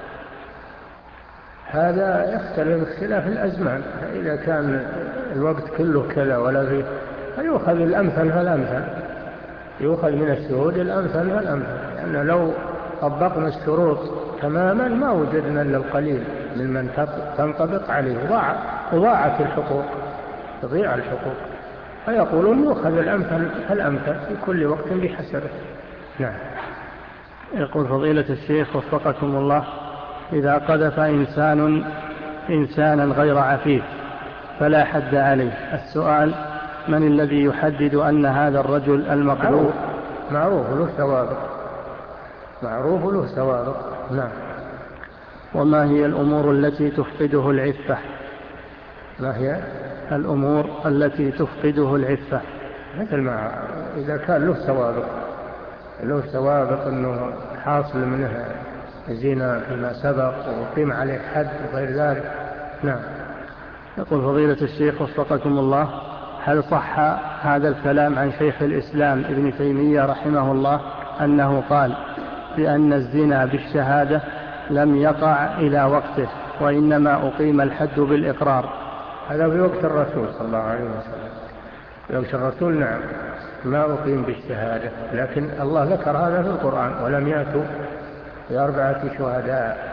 هذا يختلف اختلاف الأزمان، إذا كان الوقت كله كذا ولا فيه فيؤخذ الأمثل فالأمثل، يؤخذ من الشهود الأمثل فالأمثل، لأن لو طبقنا الشروط تماما ما وجدنا إلا القليل ممن تنطبق عليه، وضاعت الحقوق، تضيع الحقوق، فيقولون يؤخذ الأمثل فالأمثل في كل وقت بحسبه. نعم. يقول فضيلة الشيخ وفقكم الله: إذا قذف إنسان إنسانا غير عفيف فلا حد عليه، السؤال: من الذي يحدد أن هذا الرجل المقذوف معروف له سوابق؟ معروف له سوابق. نعم. وما هي الأمور التي تفقده العفة؟ ما هي الأمور التي تفقده العفة؟ مثل ما إذا كان له سوابق له سوابق أنه حاصل منه زنا فيما سبق وقيم عليه حد وغير ذلك. نعم. يقول فضيلة الشيخ وفقكم الله: هل صح هذا الكلام عن شيخ الإسلام ابن تيمية رحمه الله أنه قال بأن الزنا بالشهادة لم يقع إلى وقته وإنما أقيم الحد بالإقرار؟ هذا في وقت الرسول صلى الله عليه وسلم. في وقت الرسول نعم ما أقيم بالشهادة، لكن الله ذكر هذا في القرآن: ولم يأتوا بأربعة شهداء.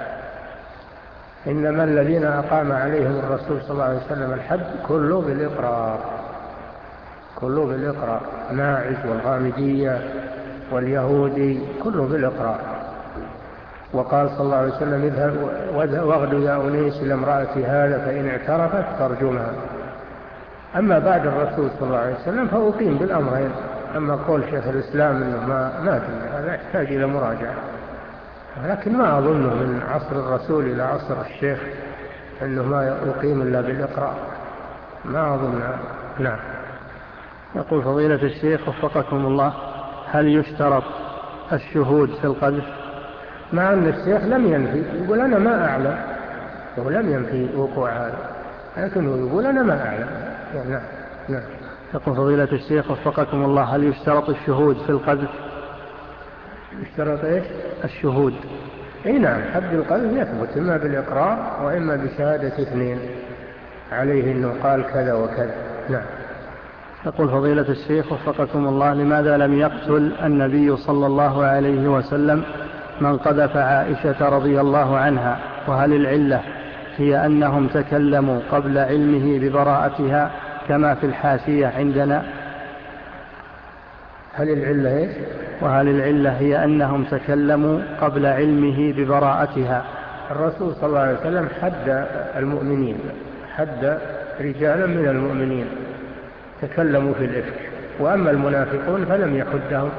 إنما الذين أقام عليهم الرسول صلى الله عليه وسلم الحد كله بالإقرار، كله بالإقرار، ماعز والغامدية واليهودي كله بالإقرار. وقال صلى الله عليه وسلم: اذهب واغدوا يا أنيس إلى امرأة هذا فإن اعترفت فارجمها. أما بعد الرسول صلى الله عليه وسلم فأقيم بالأمرين. أما قول شيخ الإسلام إنه ما ما هذا يحتاج إلى مراجعة، لكن ما أظنه من عصر الرسول إلى عصر الشيخ أنه ما يقيم إلا بالإقرار، ما أظن. نعم. يقول فضيلة الشيخ وفقكم الله: هل يشترط الشهود في القذف؟ مع أن الشيخ لم ينفي، يقول أنا ما أعلم، ولم ينفي وقوع هذا، لكنه يقول أنا ما أعلم. نعم. نعم. يقول فضيلة الشيخ وفقكم الله: هل يشترط الشهود في القذف؟ يشترط إيش؟ الشهود. اي نعم، حد القذف يثبت إما بالإقرار وإما بشهادة اثنين عليه أنه قال كذا وكذا. نعم. يقول فضيلة الشيخ وفقكم الله: لماذا لم يقتل النبي صلى الله عليه وسلم من قذف عائشة رضي الله عنها؟ وهل العلة هي أنهم تكلموا قبل علمه ببراءتها كما في الحاشية عندنا؟ هل العلة إيش؟ وهل العلة هي أنهم تكلموا قبل علمه ببراءتها؟ الرسول صلى الله عليه وسلم حد المؤمنين، حد رجالا من المؤمنين تكلموا في الإفك، وأما المنافقون فلم يحدهم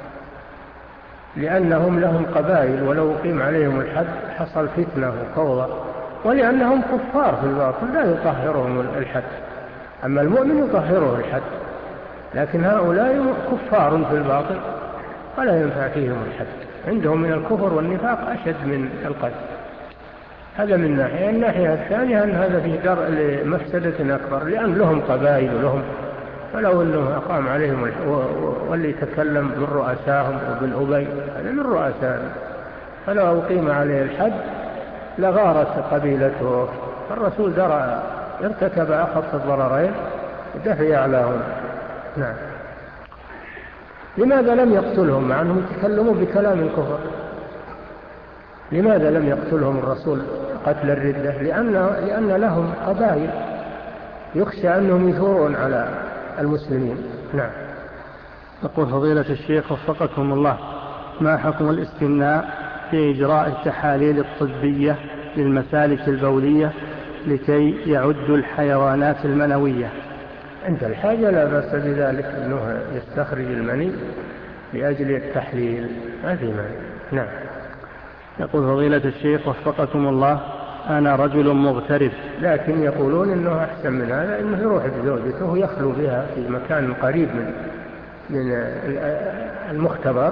لأنهم لهم قبائل، ولو قيم عليهم الحد حصل فتنة وفوضى، ولأنهم كفار في الباطل لا يطهرهم الحد. أما المؤمن يطهره الحد، لكن هؤلاء كفار في الباطل ولا ينفع فيهم الحد، عندهم من الكفر والنفاق أشد من القتل. هذا من ناحية. الناحية الثانية أن هذا فيه درء لمفسدة أكبر، لأن لهم قبائل ولهم، فلو أنه أقام عليهم واللي يتكلم من رؤساهم وابن أبي هذا من رؤساهم، فلو أقيم عليه الحد لغارت قبيلته. الرسول درى ارتكب أخف الضررين ودفع أعلاهم. نعم. لماذا لم يقتلهم مع أنهم يتكلموا بكلام الكفر؟ لماذا لم يقتلهم الرسول قتل الردة؟ لأن, لأن لهم قبائل يخشى أنهم يثورون على المسلمين. نعم. يقول فضيلة الشيخ وفقكم الله: ما حكم الاستمناء في إجراء التحاليل الطبية للمسالك البولية لكي يعد الحيوانات المنوية؟ عند الحاجة لا بأس بذلك، أنه يستخرج المني لأجل التحليل، ما في مانع. نعم. يقول فضيلة الشيخ وفقكم الله: أنا رجل مغترب، لكن يقولون أنه أحسن من هذا أنه يروح بزوجته ويخلو بها في مكان قريب من من المختبر،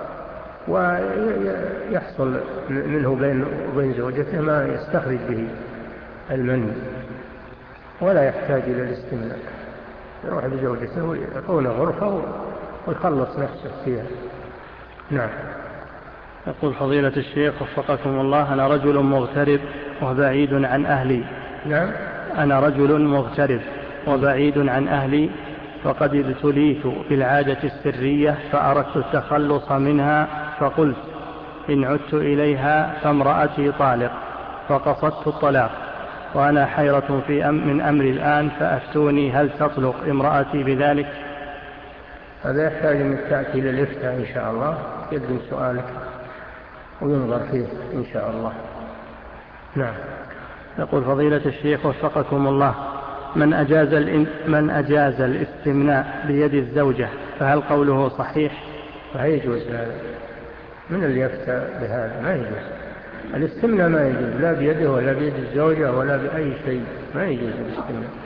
ويحصل منه بين وبين زوجته ما يستخرج به المني، ولا يحتاج إلى الاستمناء. يروح بزوجته ويعطونه غرفة ويخلص نفسه فيها. نعم. يقول فضيلة الشيخ وفقكم الله: أنا رجل مغترب وبعيد عن أهلي. نعم. أنا رجل مغترب وبعيد عن أهلي، وقد ابتليت بالعادة السرية فأردت التخلص منها، فقلت إن عدت إليها فامرأتي طالق، فقصدت الطلاق، وأنا حيرة في أم من أمري الآن، فأفتوني هل تطلق امرأتي بذلك؟ هذا يحتاج أن تأتي للإفتاء إن شاء الله، يقدم سؤالك وينظر فيه إن شاء الله. نعم. يقول فضيلة الشيخ وفقكم الله: من أجاز, من أجاز الاستمناء بيد الزوجة فهل قوله صحيح؟ فهي يجوز هذا، من اللي يفتى بهذا؟ ما يجوز الاستمناء، ما يجوز لا بيده ولا بيد الزوجة ولا بأي شيء، ما يجوز الاستمناء.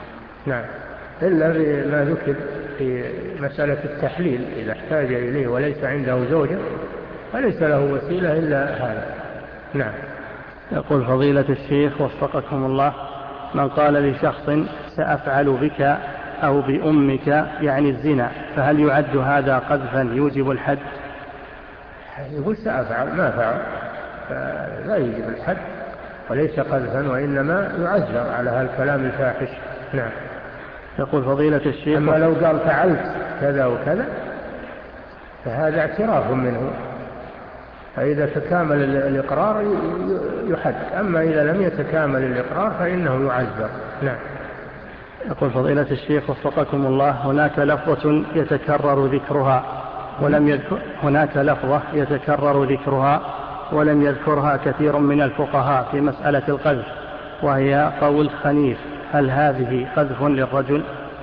نعم، إلا ما ذكر في مسألة التحليل إذا احتاج إليه وليس عنده زوجة فليس له وسيلة إلا هذا. نعم. يقول فضيلة الشيخ وفقكم الله: من قال لشخص سأفعل بك أو بأمك يعني الزنا، فهل يعد هذا قذفا يوجب الحد؟ يقول سأفعل ما فعل لا يوجب الحد وليس قذفا، وإنما يعذر على هالكلام الفاحش. نعم. يقول فضيلة الشيخ: أما لو قال فعلت كذا وكذا فهذا اعتراف منه، فإذا تكامل الإقرار يحد، أما إذا لم يتكامل الإقرار فإنه يعذر. نعم. يقول فضيلة الشيخ وفقكم الله: هناك لفظة يتكرر ذكرها ولم يذكر هناك لفظة يتكرر ذكرها ولم يذكرها كثير من الفقهاء في مسألة القذف، وهي قول خنيف، هل هذه قذف للرجل؟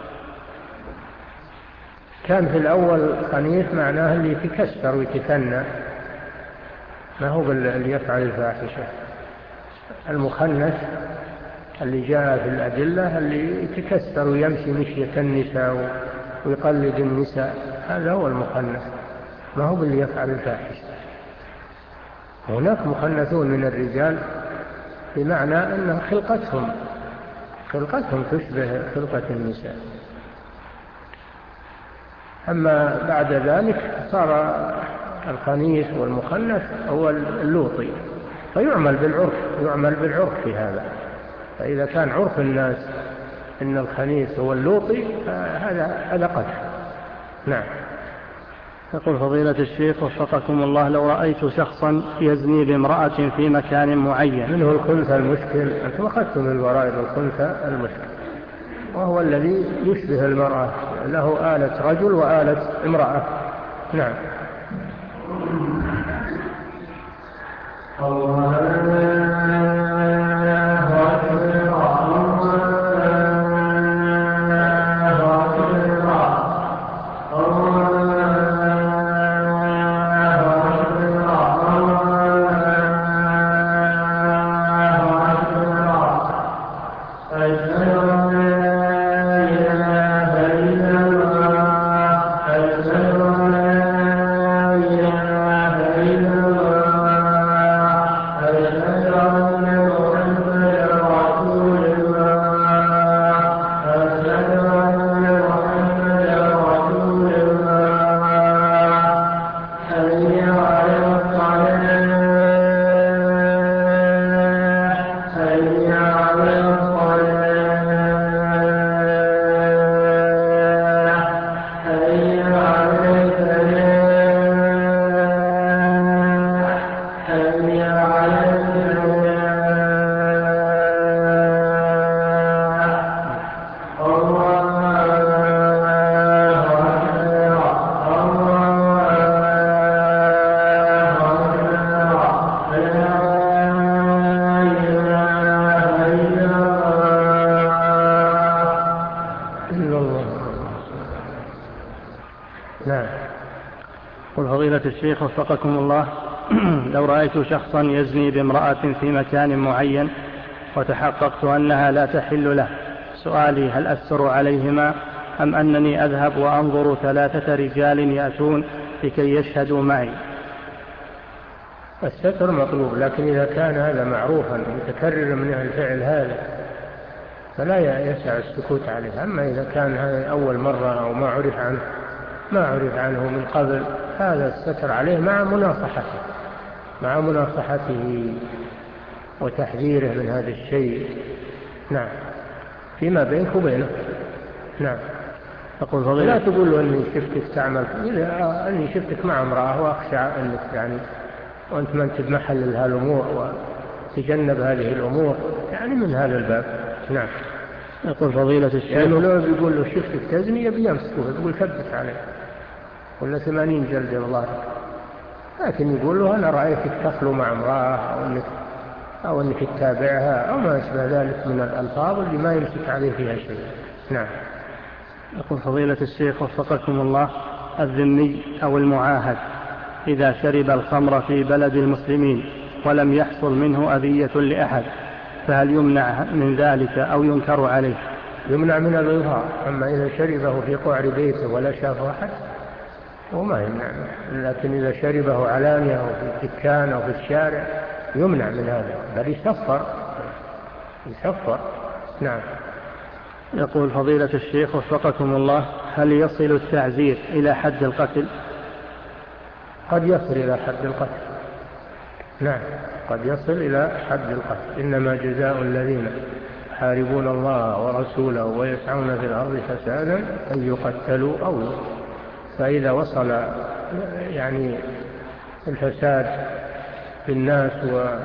كان في الأول خنيف معناه اللي يتكسر ويتثنى، ما هو اللي يفعل الفاحشة. المخنث اللي جاء في الأدلة اللي يتكسر ويمشي مشية النساء ويقلد النساء، هذا هو المخنث، ما هو اللي يفعل الفاحشة. هناك مخنثون من الرجال بمعنى أن خلقتهم خلقتهم تشبه خلقة النساء، أما بعد ذلك صار الخنيث والمخنث هو اللوطي، فيعمل بالعرف يعمل بالعرف في هذا. فإذا كان عرف الناس إن الخنيث هو اللوطي هذا هذا قذف. نعم. يقول فضيلة الشيخ وفقكم الله: لو رأيت شخصا يزني بامرأة في مكان معين. منه الخنثى المشكل، أنتم أخذتم الورائد الخنثى المشكل، وهو الذي يشبه المرأة، له آلة رجل وآلة امرأة. نعم. الشيخ وفقكم الله: لو رأيت شخصا يزني بامرأة في مكان معين وتحققت أنها لا تحل له، سؤالي: هل أستر عليهما أم أنني أذهب وأنظر ثلاثة رجال يأتون لكي يشهدوا معي؟ الستر مطلوب، لكن إذا كان هذا معروفا متكرر من الفعل هذا فلا يسع السكوت عليه. أما إذا كان هذا أول مرة أو ما عرف عنه ما عرف عنه من قبل، هذا الستر عليه مع مناصحته مع مناصحته وتحذيره من هذا الشيء. نعم، فيما بينك وبينه. نعم. تقول فضيلة: لا تقول له أني شفتك تعمل، أني شفتك مع امرأة وأخشى أنك يعني وأنت ما أنت بمحل هالأمور وتجنب هذه الأمور، يعني من هذا الباب. نعم. يقول فضيلة الشيخ: يعني لو بيقول له شفتك تزني يبي يمسكه، يقول ثبت عليه ولا ثمانين جلدة بالله، لكن يقول له أنا رأيتك تخلو مع امرأة أو أنك, أو أنك تتابعها أو ما أشبه ذلك من الألفاظ اللي ما يمسك عليه فيها شيء. نعم. يقول فضيلة الشيخ وفقكم الله: الذمي أو المعاهد إذا شرب الخمر في بلد المسلمين ولم يحصل منه أذية لأحد، فهل يمنع من ذلك أو ينكر عليه؟ يمنع من الإظهار. أما إذا شربه في قعر بيته ولا شافه أحد وما يمنع منه، لكن إذا شربه علانية أو في الدكان أو في الشارع يمنع من هذا، بل يسفر يسفر. نعم. يقول فضيلة الشيخ وفقكم الله: هل يصل التعزير إلى حد القتل؟ قد يصل إلى حد القتل. نعم قد يصل إلى حد القتل. إنما جزاء الذين يحاربون الله ورسوله ويسعون في الأرض فسادا أن يقتلوا أو يقتلوا. فإذا وصل يعني الفساد في الناس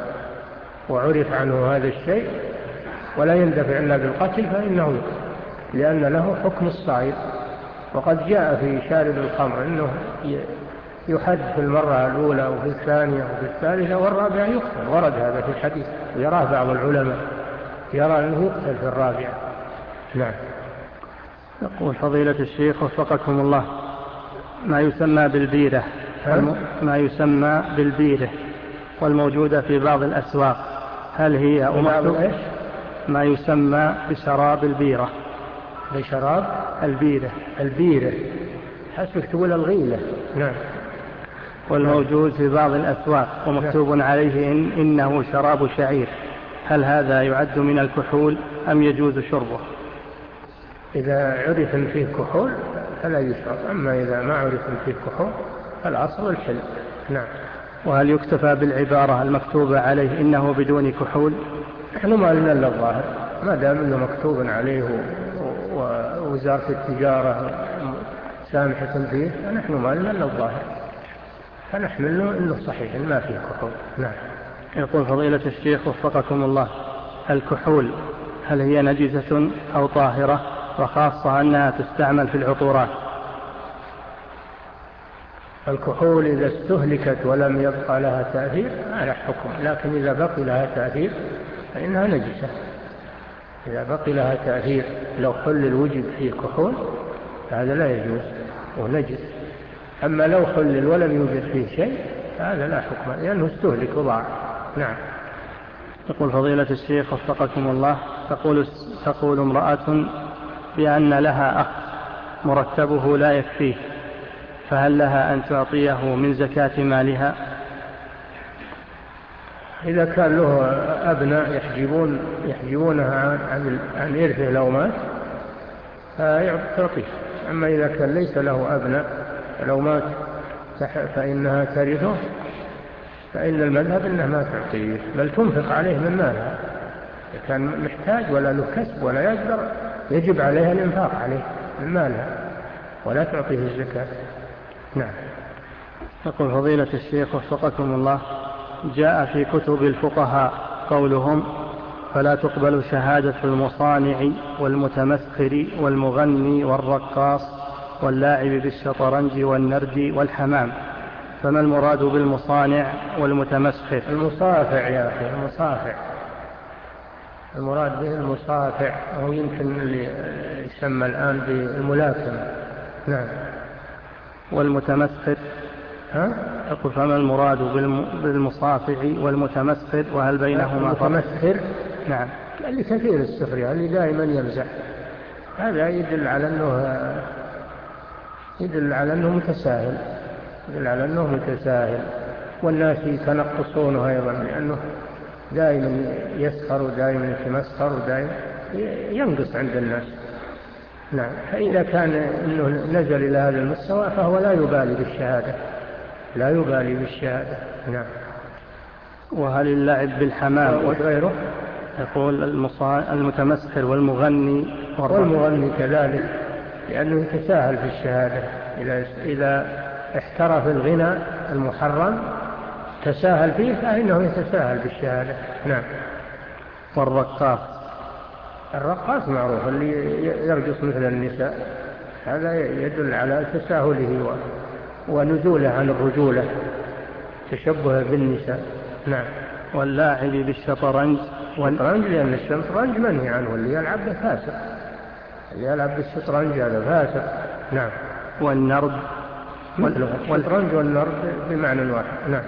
وعرف عنه هذا الشيء ولا يندفع إلا بالقتل فإنه يقتل، لأن له حكم الصائر. وقد جاء في شارب الخمر أنه يحد في المرة الأولى وفي الثانية وفي الثالثة والرابعة يقتل، ورد هذا في الحديث، ويراه بعض العلماء يرى أنه يقتل في الرابعة. نعم. يقول فضيلة الشيخ وفقكم الله: ما يسمى بالبيرة ما يسمى بالبيرة والموجودة في بعض الأسواق، هل هي أمكتب ما يسمى بشراب البيرة؟ بشراب البيرة البيرة حسبك تقول الغيلة. نعم. والموجود في بعض الأسواق ومكتوب عليه إن إنه شراب شعير، هل هذا يعد من الكحول أم يجوز شربه؟ إذا عرف فيه كحول فلا يشرب، أما إذا ما عرف فيه كحول فالأصل الحل. نعم. وهل يكتفى بالعبارة المكتوبة عليه إنه بدون كحول؟ نحن ما لنا إلا الظاهر، ما دام إنه مكتوب عليه ووزارة التجارة سامحة فيه فنحن ما لنا إلا الظاهر، فنحمل له إنه صحيح ما فيه كحول. نعم. يقول فضيلة الشيخ وفقكم الله: الكحول هل هي نجسة أو طاهرة، وخاصة أنها تستعمل في العطورات؟ الكحول إذا استهلكت ولم يبقى لها تأثير على حكم، لكن إذا بقي لها تأثير فإنها نجسة. إذا بقي لها تأثير لو حل الوجد فيه كحول هذا لا يجوز ونجس. أما لو حلل ولم يوجد فيه شيء هذا لا حكم لأنه استهلك وضاع. نعم. يقول فضيلة الشيخ وفقكم الله: تقول, تقول امرأة بأن لها أخ مرتبه لا يكفيه، فهل لها أن تعطيه من زكاة مالها؟ إذا كان له أبناء يحجبون يحجبونها عن عن إرثه لو مات تعطيه. أما إذا كان ليس له أبناء لو مات فإنها ترثه، فإن المذهب إنها ما تعطيه بل تنفق عليه من مالها. إذا كان محتاج ولا له كسب ولا يقدر يجب عليها الإنفاق عليه من مالها ولا تعطيه الزكاة. نعم. يقول فضيلة الشيخ وفقكم الله: جاء في كتب الفقهاء قولهم: فلا تقبل شهادة المصانع والمتمسخر والمغني والرقاص واللاعب بالشطرنج والنرد والحمام، فما المراد بالمصانع والمتمسخر؟ المصافع يا أخي، المصافع المراد به المصافع، أو يمكن اللي يسمى الآن بالملاكمة. نعم. والمتمسخر ها؟ أقول فما المراد بالمصافع والمتمسخر وهل بينهما فرق؟ المتمسخر نعم اللي كثير السخرية اللي دائما يمزح، هذا يدل على أنه يدل على أنه متساهل يدل على أنه متساهل والناس يتنقصونه أيضا لأنه دائما يسخر ودائما يتمسخر ودائما ينقص عند الناس. نعم. فإذا كان أنه نزل إلى هذا المستوى فهو لا يبالي بالشهادة لا يبالي بالشهادة. نعم. وهل اللعب بالحمام وغيره؟ يقول المتمسخر والمغني والمغني كذلك لأنه يتساهل في الشهادة. إذا احترف الغنى المحرم تساهل فيه فإنه يتساهل بالشهادة. نعم. والرقاص الرقاص معروف اللي يرقص مثل النساء، هذا يدل على تساهله ونزوله عن الرجولة، تشبه بالنساء. نعم. واللاعب بالشطرنج والشطرنج لأن الشطرنج منهي عنه، اللي يلعب فاسق، اللي يلعب بالشطرنج هذا فاسق. نعم. والنرد مثله الشطرنج والنرد بمعنى واحد. نعم.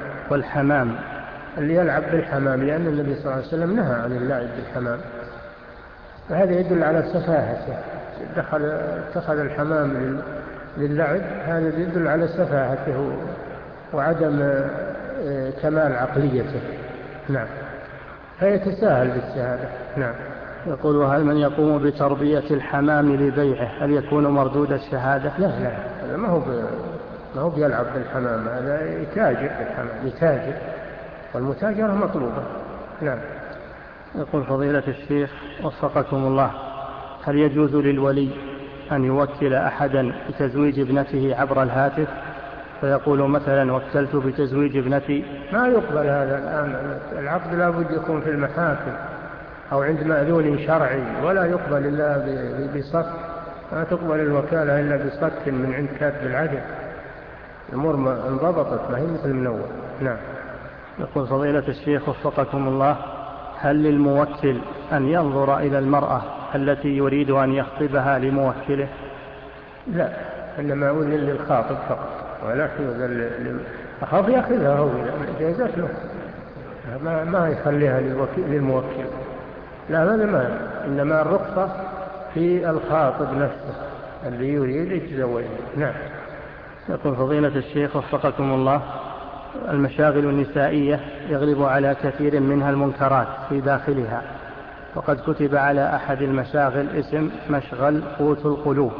والحمام اللي يلعب بالحمام لأن النبي صلى الله عليه وسلم نهى عن اللعب بالحمام. هذا يدل على سفاهته، دخل اتخذ الحمام للعب، هذا يدل على سفاهته وعدم كمال عقليته. نعم، فيتساهل بالشهادة. نعم. يقول: وهل من يقوم بتربية الحمام لبيعه هل يكون مردود الشهادة؟ لا لا، هذا ما هو ما هو بيلعب بالحمام، هذا يتاجر بالحمام، يتاجر، والمتاجرة مطلوبة. نعم. يقول: فضيلة الشيخ وفقكم الله، هل يجوز للولي أن يوكل أحدا بتزويج ابنته عبر الهاتف، فيقول مثلا: وكلت بتزويج ابنتي؟ ما يقبل هذا الآن، العقد لا بد يكون في المحاكم أو عند مأذون شرعي، ولا يقبل إلا بصك، ما تقبل الوكالة إلا بصك من عند كاتب العدل. الأمور انضبطت، ما هي مثل من أول. نعم. يقول: فضيلة الشيخ وفقكم الله، هل للموكل أن ينظر إلى المرأة التي يريد أن يخطبها لموكله؟ لا، إنما أذن للخاطب فقط، ولا يؤذن أخاف يأخذها هو جازت له، ما, ما يخليها للموكل. لا، هذا ما، إنما الرخصة في الخاطب نفسه اللي يريد يتزوج. نعم. يقول: فضيلة الشيخ وفقكم الله، المشاغل النسائية يغلب على كثير منها المنكرات في داخلها، وقد كتب على أحد المشاغل اسم مشغل قوت القلوب.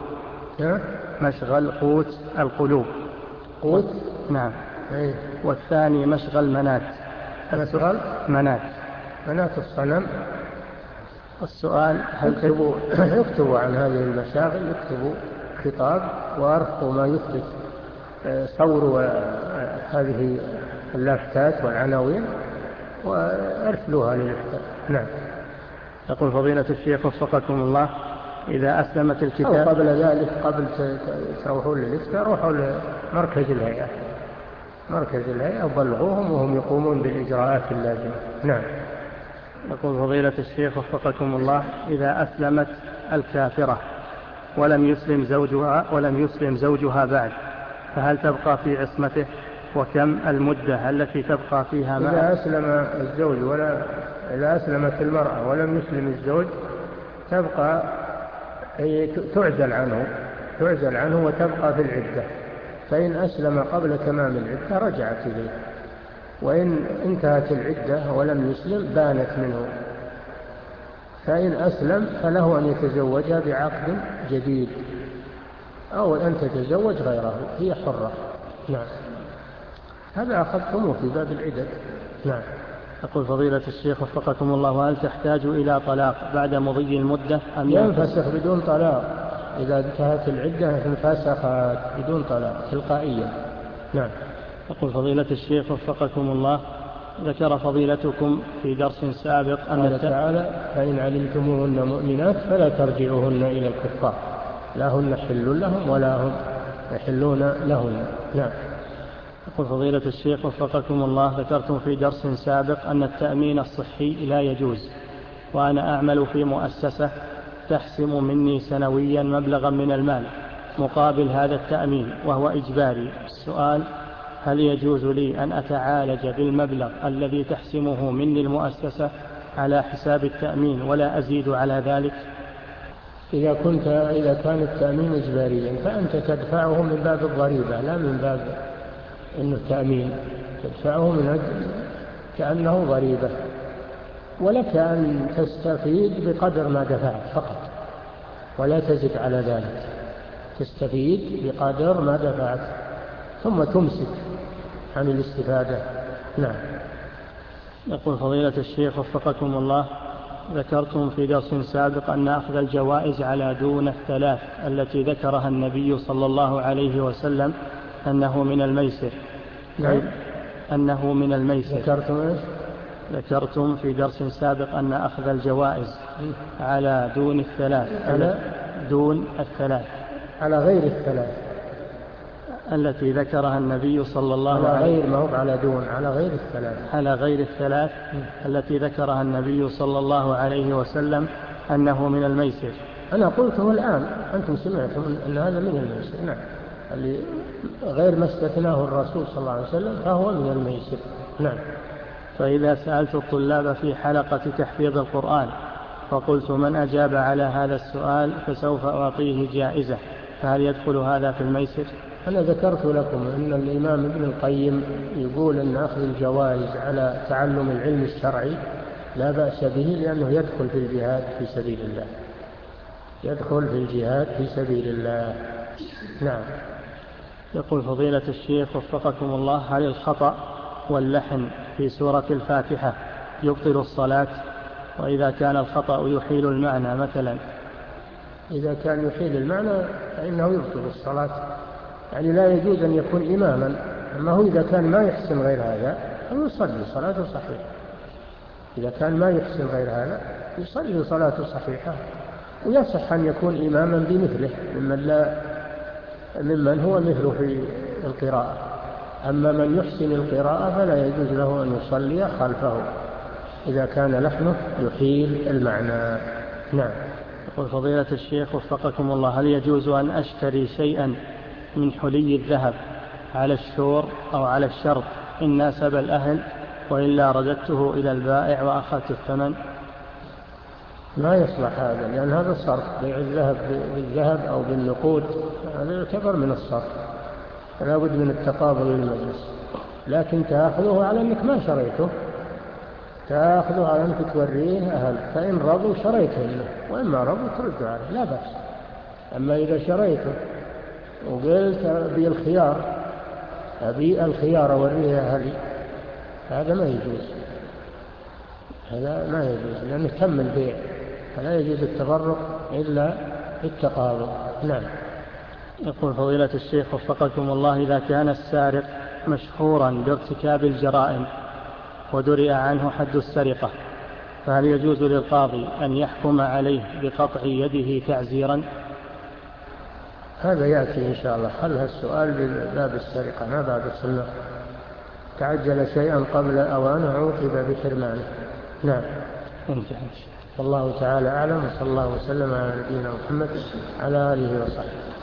مشغل قوت القلوب. قوت؟ نعم. أيه. والثاني مشغل منات. مشغل منات منات الصنم. السؤال: هل يكتبوا, يكتبوا عن هذه المشاغل، يكتبوا خطاب وأرفقوا ما يثبت صوروا هذه اللافتات والعناوين وأرسلوها للإفتاء. نعم. يقول: فضيلة الشيخ وفقكم الله، إذا أسلمت الكتاب أو قبل ذلك، قبل تروحون للإفتاء، روحوا لمركز الهيئة، مركز الهيئة وبلغوهم وهم يقومون بالإجراءات اللازمة. نعم. يقول: فضيلة الشيخ وفقكم الله، إذا أسلمت الكافرة ولم يسلم زوجها ولم يسلم زوجها بعد، فهل تبقى في عصمته؟ وكم المدة التي تبقى فيها معه؟ إذا أسلم الزوج ولا إذا أسلمت المرأة ولم يسلم الزوج تبقى تعزل عنه تعزل عنه وتبقى في العدة. فإن أسلم قبل تمام العدة رجعت إليه، وإن انتهت العدة ولم يسلم بانت منه. فإن أسلم فله أن يتزوجها بعقد جديد أو أن تتزوج غيره، هي حرة. نعم. هذا أخذتموه في باب العدد. نعم. يقول: فضيلة الشيخ وفقكم الله، وهل تحتاج إلى طلاق بعد مضي المدة أم ينفسخ بدون طلاق؟ إذا انتهت العدة انفسخت بدون طلاق تلقائيا. نعم. يقول: فضيلة الشيخ وفقكم الله، ذكر فضيلتكم في درس سابق أن قال تعالى: فإن علمتموهن مؤمنات فلا ترجعوهن إلى الكفار، لا هن حل لهم ولا هم يحلون لهن. نعم. يقول: فضيلة الشيخ وفقكم الله، ذكرتم في درس سابق أن التأمين الصحي لا يجوز، وأنا أعمل في مؤسسة تحسم مني سنويا مبلغا من المال مقابل هذا التأمين وهو إجباري. السؤال: هل يجوز لي أن أتعالج بالمبلغ الذي تحسمه مني المؤسسة على حساب التأمين ولا أزيد على ذلك؟ إذا كنت إذا كان التأمين إجباريا فأنت تدفعه من باب الضريبة، لا من باب إنه التأمين، تدفعه من أجل كأنه ضريبة، ولك أن تستفيد بقدر ما دفعت فقط ولا تزد على ذلك، تستفيد بقدر ما دفعت ثم تمسك عن الاستفادة. نعم. يقول: فضيلة الشيخ وفقكم الله، ذكرتم في درس سابق أن أخذ الجوائز على دون الثلاث التي ذكرها النبي صلى الله عليه وسلم أنه من الميسر. نعم. أنه من الميسر. ذكرتم إيش؟ ذكرتم في درس سابق أن أخذ الجوائز على دون الثلاث على دون الثلاث على غير الثلاث التي ذكرها النبي صلى الله على عليه غير ما هو على دون على غير الثلاث على غير الثلاث التي ذكرها النبي صلى الله عليه وسلم أنه من الميسر. أنا قلته الآن، أنتم سمعتم أن هذا من الميسر. نعم. اللي غير ما استثناه الرسول صلى الله عليه وسلم فهو من الميسر. نعم. فإذا سألت الطلاب في حلقة تحفيظ القرآن فقلت من أجاب على هذا السؤال فسوف أعطيه جائزة، فهل يدخل هذا في الميسر؟ أنا ذكرت لكم أن الإمام ابن القيم يقول أن أخذ الجوائز على تعلم العلم الشرعي لا بأس به، لأنه يدخل في الجهاد في سبيل الله، يدخل في الجهاد في سبيل الله. نعم. يقول فضيلة الشيخ وفقكم الله، هل الخطأ واللحن في سورة الفاتحة يبطل الصلاة؟ وإذا كان الخطأ يحيل المعنى مثلا؟ إذا كان يحيل المعنى فإنه يبطل الصلاة، يعني لا يجوز أن يكون إماما. أما هو إذا كان ما يحسن غير هذا فيصلي صلاته صحيحة. إذا كان ما يحسن غير هذا يصلي صلاته صحيحة، ويصح أن يكون إماما بمثله ممن, لا ممن هو مثله في القراءة. أما من يحسن القراءة فلا يجوز له أن يصلي خلفه إذا كان لحنه يحيل المعنى. نعم. يقول فضيلة الشيخ وفقكم الله، هل يجوز أن أشتري شيئا من حلي الذهب على الشور أو على الشرط إن ناسب الأهل، وإلا رددته إلى البائع وأخذت الثمن؟ ما يصلح هذا، لأن هذا الصرف، بيع الذهب بالذهب أو بالنقود هذا يعتبر من الصرف، فلا بد من التقابل المجلس. لكن تأخذه على أنك ما شريته، تأخذه على أنك توريه أهل، فإن رضوا شريته له، وإما رضوا ترده عليه لا بأس. أما إذا شريته وقلت أبي الخيار أبي الخيار أوريه أهلي، هذا ما يجوز، هذا ما يجوز، لأنه تم البيع، فلا يجوز التفرق إلا بالتقابل. نعم. يقول فضيلة الشيخ وفقكم الله، إذا كان السارق مشهورا بارتكاب الجرائم ودرئ عنه حد السرقة، فهل يجوز للقاضي أن يحكم عليه بقطع يده تعزيرا؟ هذا يأتي إن شاء الله، خلها السؤال بباب السرقة ما بعد السنة. تعجل شيئا قبل أوانه عوقب بحرمانه. نعم. والله تعالى أعلم، وصلى الله وسلم على نبينا محمد على آله وصحبه.